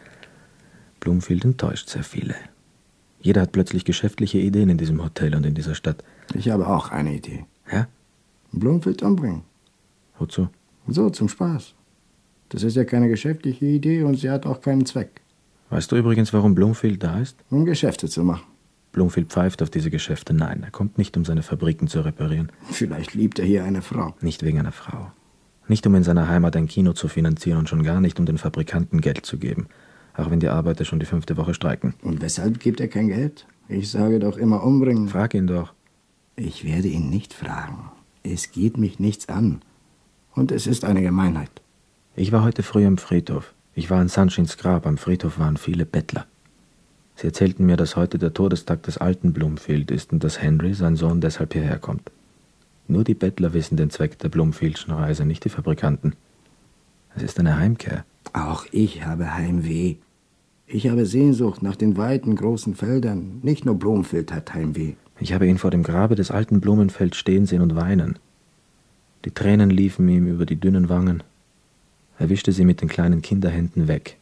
Bloomfield enttäuscht sehr viele. Jeder hat plötzlich geschäftliche Ideen in diesem Hotel und in dieser Stadt. Ich habe auch eine Idee. Ja? Bloomfield umbringen. Wozu? So, zum Spaß. Das ist ja keine geschäftliche Idee und sie hat auch keinen Zweck. Weißt du übrigens, warum Bloomfield da ist? Um Geschäfte zu machen. Bloomfield pfeift auf diese Geschäfte. Nein, er kommt nicht, um seine Fabriken zu reparieren. Vielleicht liebt er hier eine Frau. Nicht wegen einer Frau. Nicht, um in seiner Heimat ein Kino zu finanzieren und schon gar nicht, um den Fabrikanten Geld zu geben. Auch wenn die Arbeiter schon die fünfte Woche streiken. Und weshalb gibt er kein Geld? Ich sage doch immer umbringen. Frag ihn doch. Ich werde ihn nicht fragen. Es geht mich nichts an. Und es ist eine Gemeinheit. Ich war heute früh am Friedhof. Ich war an Sanchins Grab. Am Friedhof waren viele Bettler. Sie erzählten mir, dass heute der Todestag des alten Bloomfield ist und dass Henry, sein Sohn, deshalb hierher kommt. Nur die Bettler wissen den Zweck der Bloomfieldschen Reise, nicht die Fabrikanten. Es ist eine Heimkehr. Auch ich habe Heimweh. Ich habe Sehnsucht nach den weiten, großen Feldern. Nicht nur Bloomfield hat Heimweh. Ich habe ihn vor dem Grabe des alten Blumenfeld stehen sehen und weinen. Die Tränen liefen ihm über die dünnen Wangen. Er wischte sie mit den kleinen Kinderhänden weg.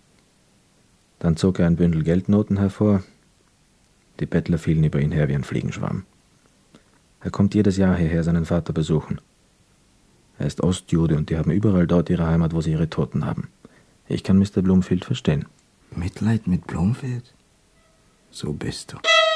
Dann zog er ein Bündel Geldnoten hervor. Die Bettler fielen über ihn her wie ein Fliegenschwamm. Er kommt jedes Jahr hierher seinen Vater besuchen. Er ist Ostjude und die haben überall dort ihre Heimat, wo sie ihre Toten haben. Ich kann Mister Bloomfield verstehen. Mitleid mit Bloomfield? So bist du.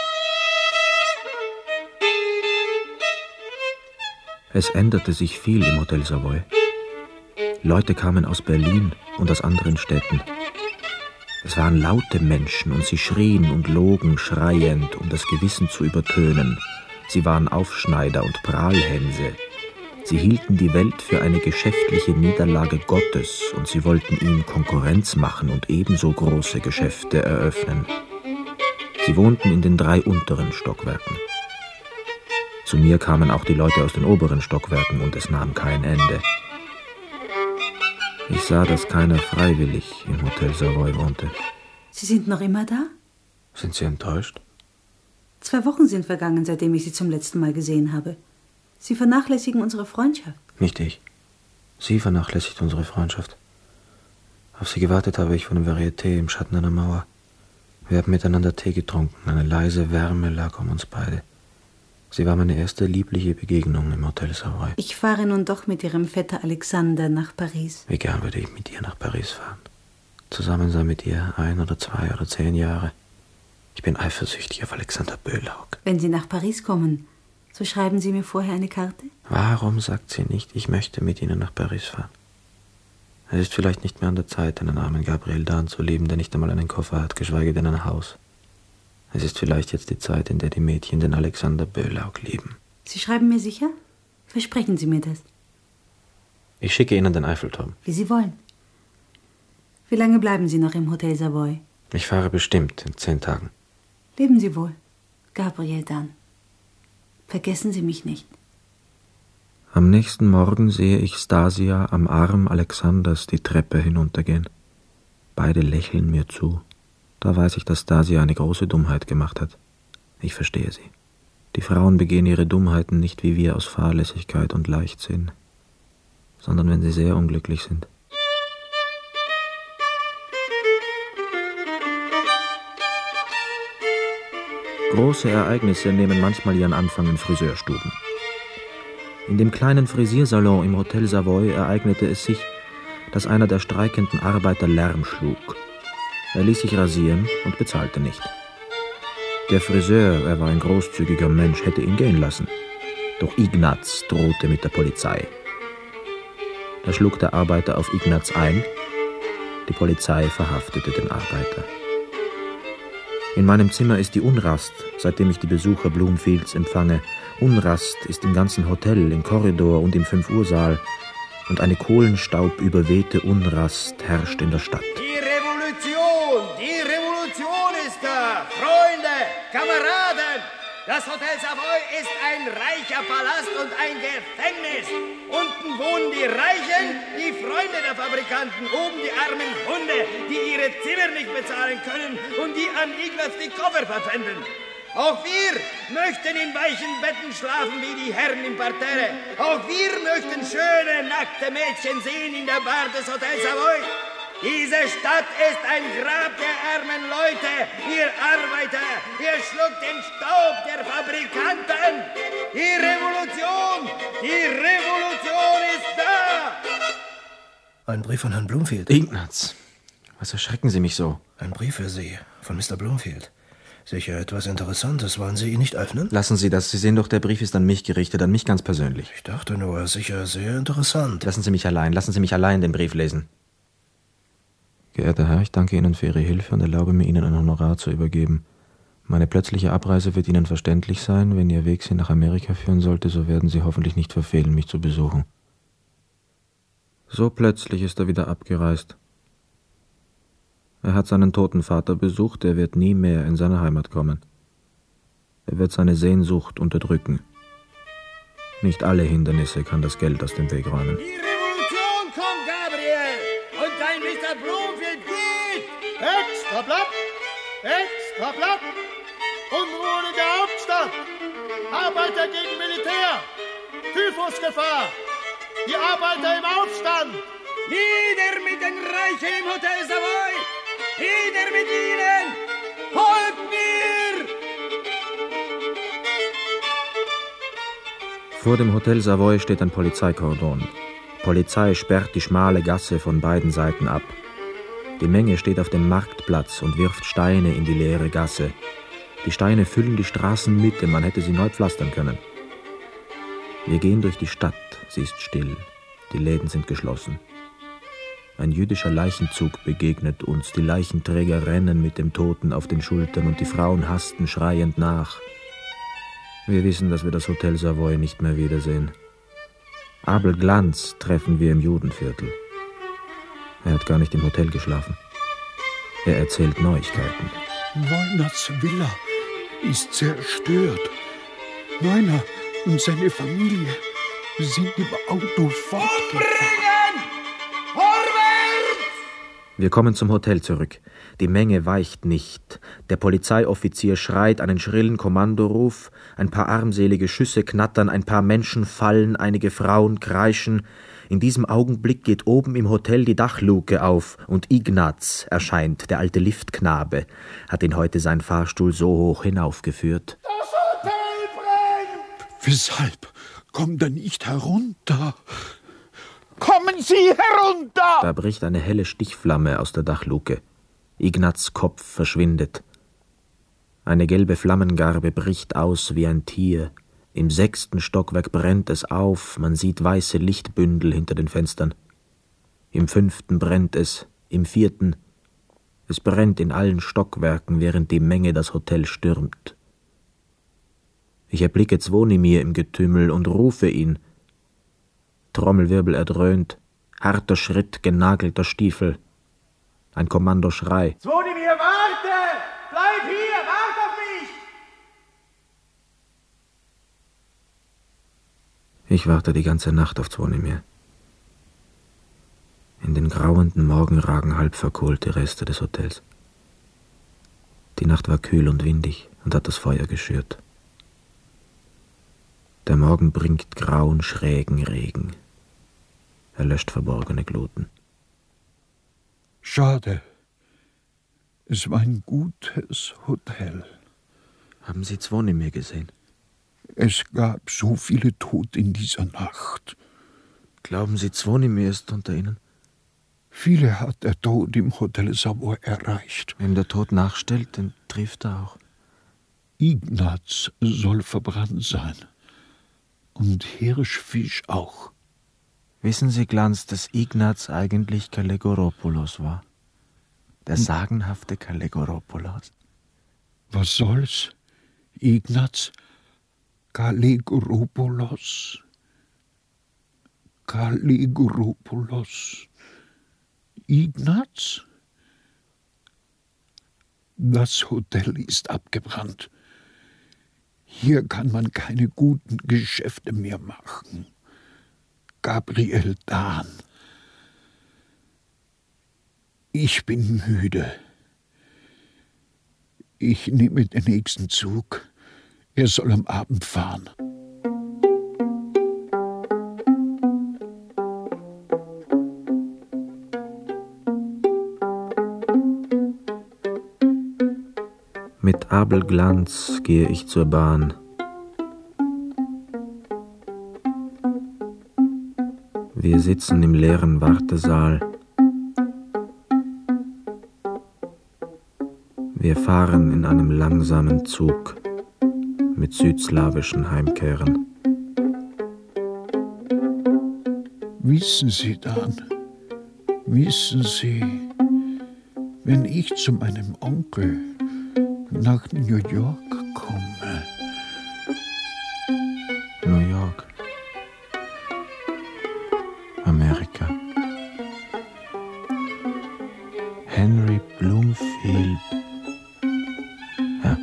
Es änderte sich viel im Hotel Savoy. Leute kamen aus Berlin und aus anderen Städten. Es waren laute Menschen und sie schrien und logen schreiend, um das Gewissen zu übertönen. Sie waren Aufschneider und Prahlhänse. Sie hielten die Welt für eine geschäftliche Niederlage Gottes und sie wollten ihm Konkurrenz machen und ebenso große Geschäfte eröffnen. Sie wohnten in den drei unteren Stockwerken. Zu mir kamen auch die Leute aus den oberen Stockwerken und es nahm kein Ende. Ich sah, dass keiner freiwillig im Hotel Savoy wohnte. Sie sind noch immer da? Sind Sie enttäuscht? Zwei Wochen sind vergangen, seitdem ich Sie zum letzten Mal gesehen habe. Sie vernachlässigen unsere Freundschaft. Nicht ich. Sie vernachlässigt unsere Freundschaft. Auf Sie gewartet habe ich vor dem Varieté im Schatten einer Mauer. Wir haben miteinander Tee getrunken. Eine leise Wärme lag um uns beide. Sie war meine erste liebliche Begegnung im Hotel Savoy. Ich fahre nun doch mit Ihrem Vetter Alexander nach Paris. Wie gern würde ich mit ihr nach Paris fahren. Zusammen sein mit ihr ein oder zwei oder zehn Jahre. Ich bin eifersüchtig auf Alexander Böhlaug. Wenn Sie nach Paris kommen, so schreiben Sie mir vorher eine Karte? Warum sagt sie nicht, ich möchte mit Ihnen nach Paris fahren? Es ist vielleicht nicht mehr an der Zeit, einen armen Gabriel Dahn zu lieben, der nicht einmal einen Koffer hat, geschweige denn ein Haus. Es ist vielleicht jetzt die Zeit, in der die Mädchen den Alexander Böhlaug lieben. Sie schreiben mir sicher? Versprechen Sie mir das? Ich schicke Ihnen den Eiffelturm. Wie Sie wollen. Wie lange bleiben Sie noch im Hotel Savoy? Ich fahre bestimmt in zehn Tagen. Leben Sie wohl. Gabriel, dann. Vergessen Sie mich nicht. Am nächsten Morgen sehe ich Stasia am Arm Alexanders die Treppe hinuntergehen. Beide lächeln mir zu. Da weiß ich, dass Stasia eine große Dummheit gemacht hat. Ich verstehe sie. Die Frauen begehen ihre Dummheiten nicht wie wir aus Fahrlässigkeit und Leichtsinn, sondern wenn sie sehr unglücklich sind. Große Ereignisse nehmen manchmal ihren Anfang in Friseurstuben. In dem kleinen Frisiersalon im Hotel Savoy ereignete es sich, dass einer der streikenden Arbeiter Lärm schlug. Er ließ sich rasieren und bezahlte nicht. Der Friseur, er war ein großzügiger Mensch, hätte ihn gehen lassen. Doch Ignaz drohte mit der Polizei. Da schlug der Arbeiter auf Ignaz ein. Die Polizei verhaftete den Arbeiter. In meinem Zimmer ist die Unrast, seitdem ich die Besucher Bloomfields empfange. Unrast ist im ganzen Hotel, im Korridor und im Fünf-Uhr-Saal. Und eine kohlenstaubüberwehte Unrast herrscht in der Stadt. Die Revolution, die Revolution ist da! Freunde, Kameraden! Das Hotel Savoy ist ein reicher Palast und ein Gefängnis. Unten wohnen die Reichen, die Freunde der Fabrikanten, oben die armen Hunde, die ihre Zimmer nicht bezahlen können und die an Ignaz die Koffer verpfänden. Auch wir möchten in weichen Betten schlafen wie die Herren im Parterre. Auch wir möchten schöne, nackte Mädchen sehen in der Bar des Hotels Savoy. Diese Stadt ist ein Grab der armen Leute, ihr Arbeiter, ihr schluckt den Staub der Fabrikanten. Die Revolution, die Revolution ist da! Ein Brief von Herrn Bloomfield. Ignaz, was erschrecken Sie mich so? Ein Brief für Sie, von Mister Bloomfield. Sicher etwas Interessantes. Wollen Sie ihn nicht öffnen? Lassen Sie das. Sie sehen doch, der Brief ist an mich gerichtet, an mich ganz persönlich. Ich dachte nur, sicher sehr interessant. Lassen Sie mich allein, lassen Sie mich allein den Brief lesen. Geehrter Herr, ich danke Ihnen für Ihre Hilfe und erlaube mir, Ihnen ein Honorar zu übergeben. Meine plötzliche Abreise wird Ihnen verständlich sein. Wenn Ihr Weg Sie nach Amerika führen sollte, so werden Sie hoffentlich nicht verfehlen, mich zu besuchen. So plötzlich ist er wieder abgereist. Er hat seinen toten Vater besucht, er wird nie mehr in seine Heimat kommen. Er wird seine Sehnsucht unterdrücken. Nicht alle Hindernisse kann das Geld aus dem Weg räumen. Die Revolution kommt, Gabriel! Und dein Mister Bloomfield geht! Extra Blatt! Extra Blatt! Unruhen in der Hauptstadt! Arbeiter gegen Militär! Typhusgefahr! Die Arbeiter im Aufstand! Nieder mit den Reichen im Hotel Savoy! Nieder mit ihnen! Folgt mir! Vor dem Hotel Savoy steht ein Polizeikordon. Polizei sperrt die schmale Gasse von beiden Seiten ab. Die Menge steht auf dem Marktplatz und wirft Steine in die leere Gasse. Die Steine füllen die Straßenmitte, man hätte sie neu pflastern können. Wir gehen durch die Stadt, sie ist still, die Läden sind geschlossen. Ein jüdischer Leichenzug begegnet uns, die Leichenträger rennen mit dem Toten auf den Schultern und die Frauen hasten schreiend nach. Wir wissen, dass wir das Hotel Savoy nicht mehr wiedersehen. Abel Glanz treffen wir im Judenviertel. Er hat gar nicht im Hotel geschlafen. Er erzählt Neuigkeiten. Neuners Villa ist zerstört. Neuner und seine Familie sind im Auto fortgefahren. Vorwärts! Wir kommen zum Hotel zurück. Die Menge weicht nicht. Der Polizeioffizier schreit einen schrillen Kommandoruf, ein paar armselige Schüsse knattern, ein paar Menschen fallen, einige Frauen kreischen. In diesem Augenblick geht oben im Hotel die Dachluke auf und Ignaz erscheint, der alte Liftknabe, hat ihn heute sein Fahrstuhl so hoch hinaufgeführt. Das Hotel brennt! Weshalb kommt er nicht herunter? Kommen Sie herunter! Da bricht eine helle Stichflamme aus der Dachluke. Ignaz' Kopf verschwindet. Eine gelbe Flammengarbe bricht aus wie ein Tier. Im sechsten Stockwerk brennt es auf, man sieht weiße Lichtbündel hinter den Fenstern. Im fünften brennt es, im vierten. Es brennt in allen Stockwerken, während die Menge das Hotel stürmt. Ich erblicke Zvonimir im Getümmel und rufe ihn. Trommelwirbel erdröhnt, harter Schritt, genagelter Stiefel. Ein Kommandoschrei. Zvonimir, warte! Bleib hier, warte auf mich! Ich warte die ganze Nacht auf Zvonimir. In den grauenden Morgen ragen halb verkohlte Reste des Hotels. Die Nacht war kühl und windig und hat das Feuer geschürt. Der Morgen bringt grauen, schrägen Regen. Er löscht verborgene Gluten. Schade. Es war ein gutes Hotel. Haben Sie Zvonimir gesehen? Es gab so viele Tote in dieser Nacht. Glauben Sie, Zvonimir ist unter Ihnen? Viele hat der Tod im Hotel Savoy erreicht. Wem der Tod nachstellt, den trifft er auch. Ignaz soll verbrannt sein. Und Hirschfisch auch. Wissen Sie, Glanz, dass Ignaz eigentlich Kalegoropoulos war? Der sagenhafte Kalegoropoulos. Was soll's? Ignaz Kalegoropoulos. Kalegoropoulos. Ignaz? Das Hotel ist abgebrannt. Hier kann man keine guten Geschäfte mehr machen. Gabriel Dahn. Ich bin müde. Ich nehme den nächsten Zug. Er soll am Abend fahren. Mit Abel Glanz gehe ich zur Bahn. Wir sitzen im leeren Wartesaal. Wir fahren in einem langsamen Zug mit südslawischen Heimkehrern. Wissen Sie dann, wissen Sie, wenn ich zu meinem Onkel nach New York komme. New York. Amerika. Henry Bloomfield. Ja.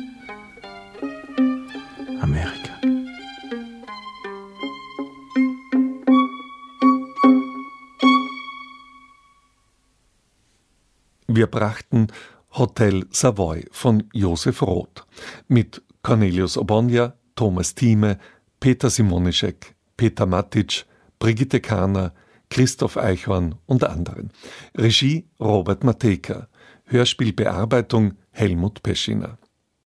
Amerika. Wir brachten Hotel Savoy von Josef Roth mit Cornelius Obonia, Thomas Thieme, Peter Simonischek, Peter Matic, Brigitte Kahner, Christoph Eichhorn und anderen. Regie Robert Matejka. Hörspielbearbeitung Helmut Peschiner.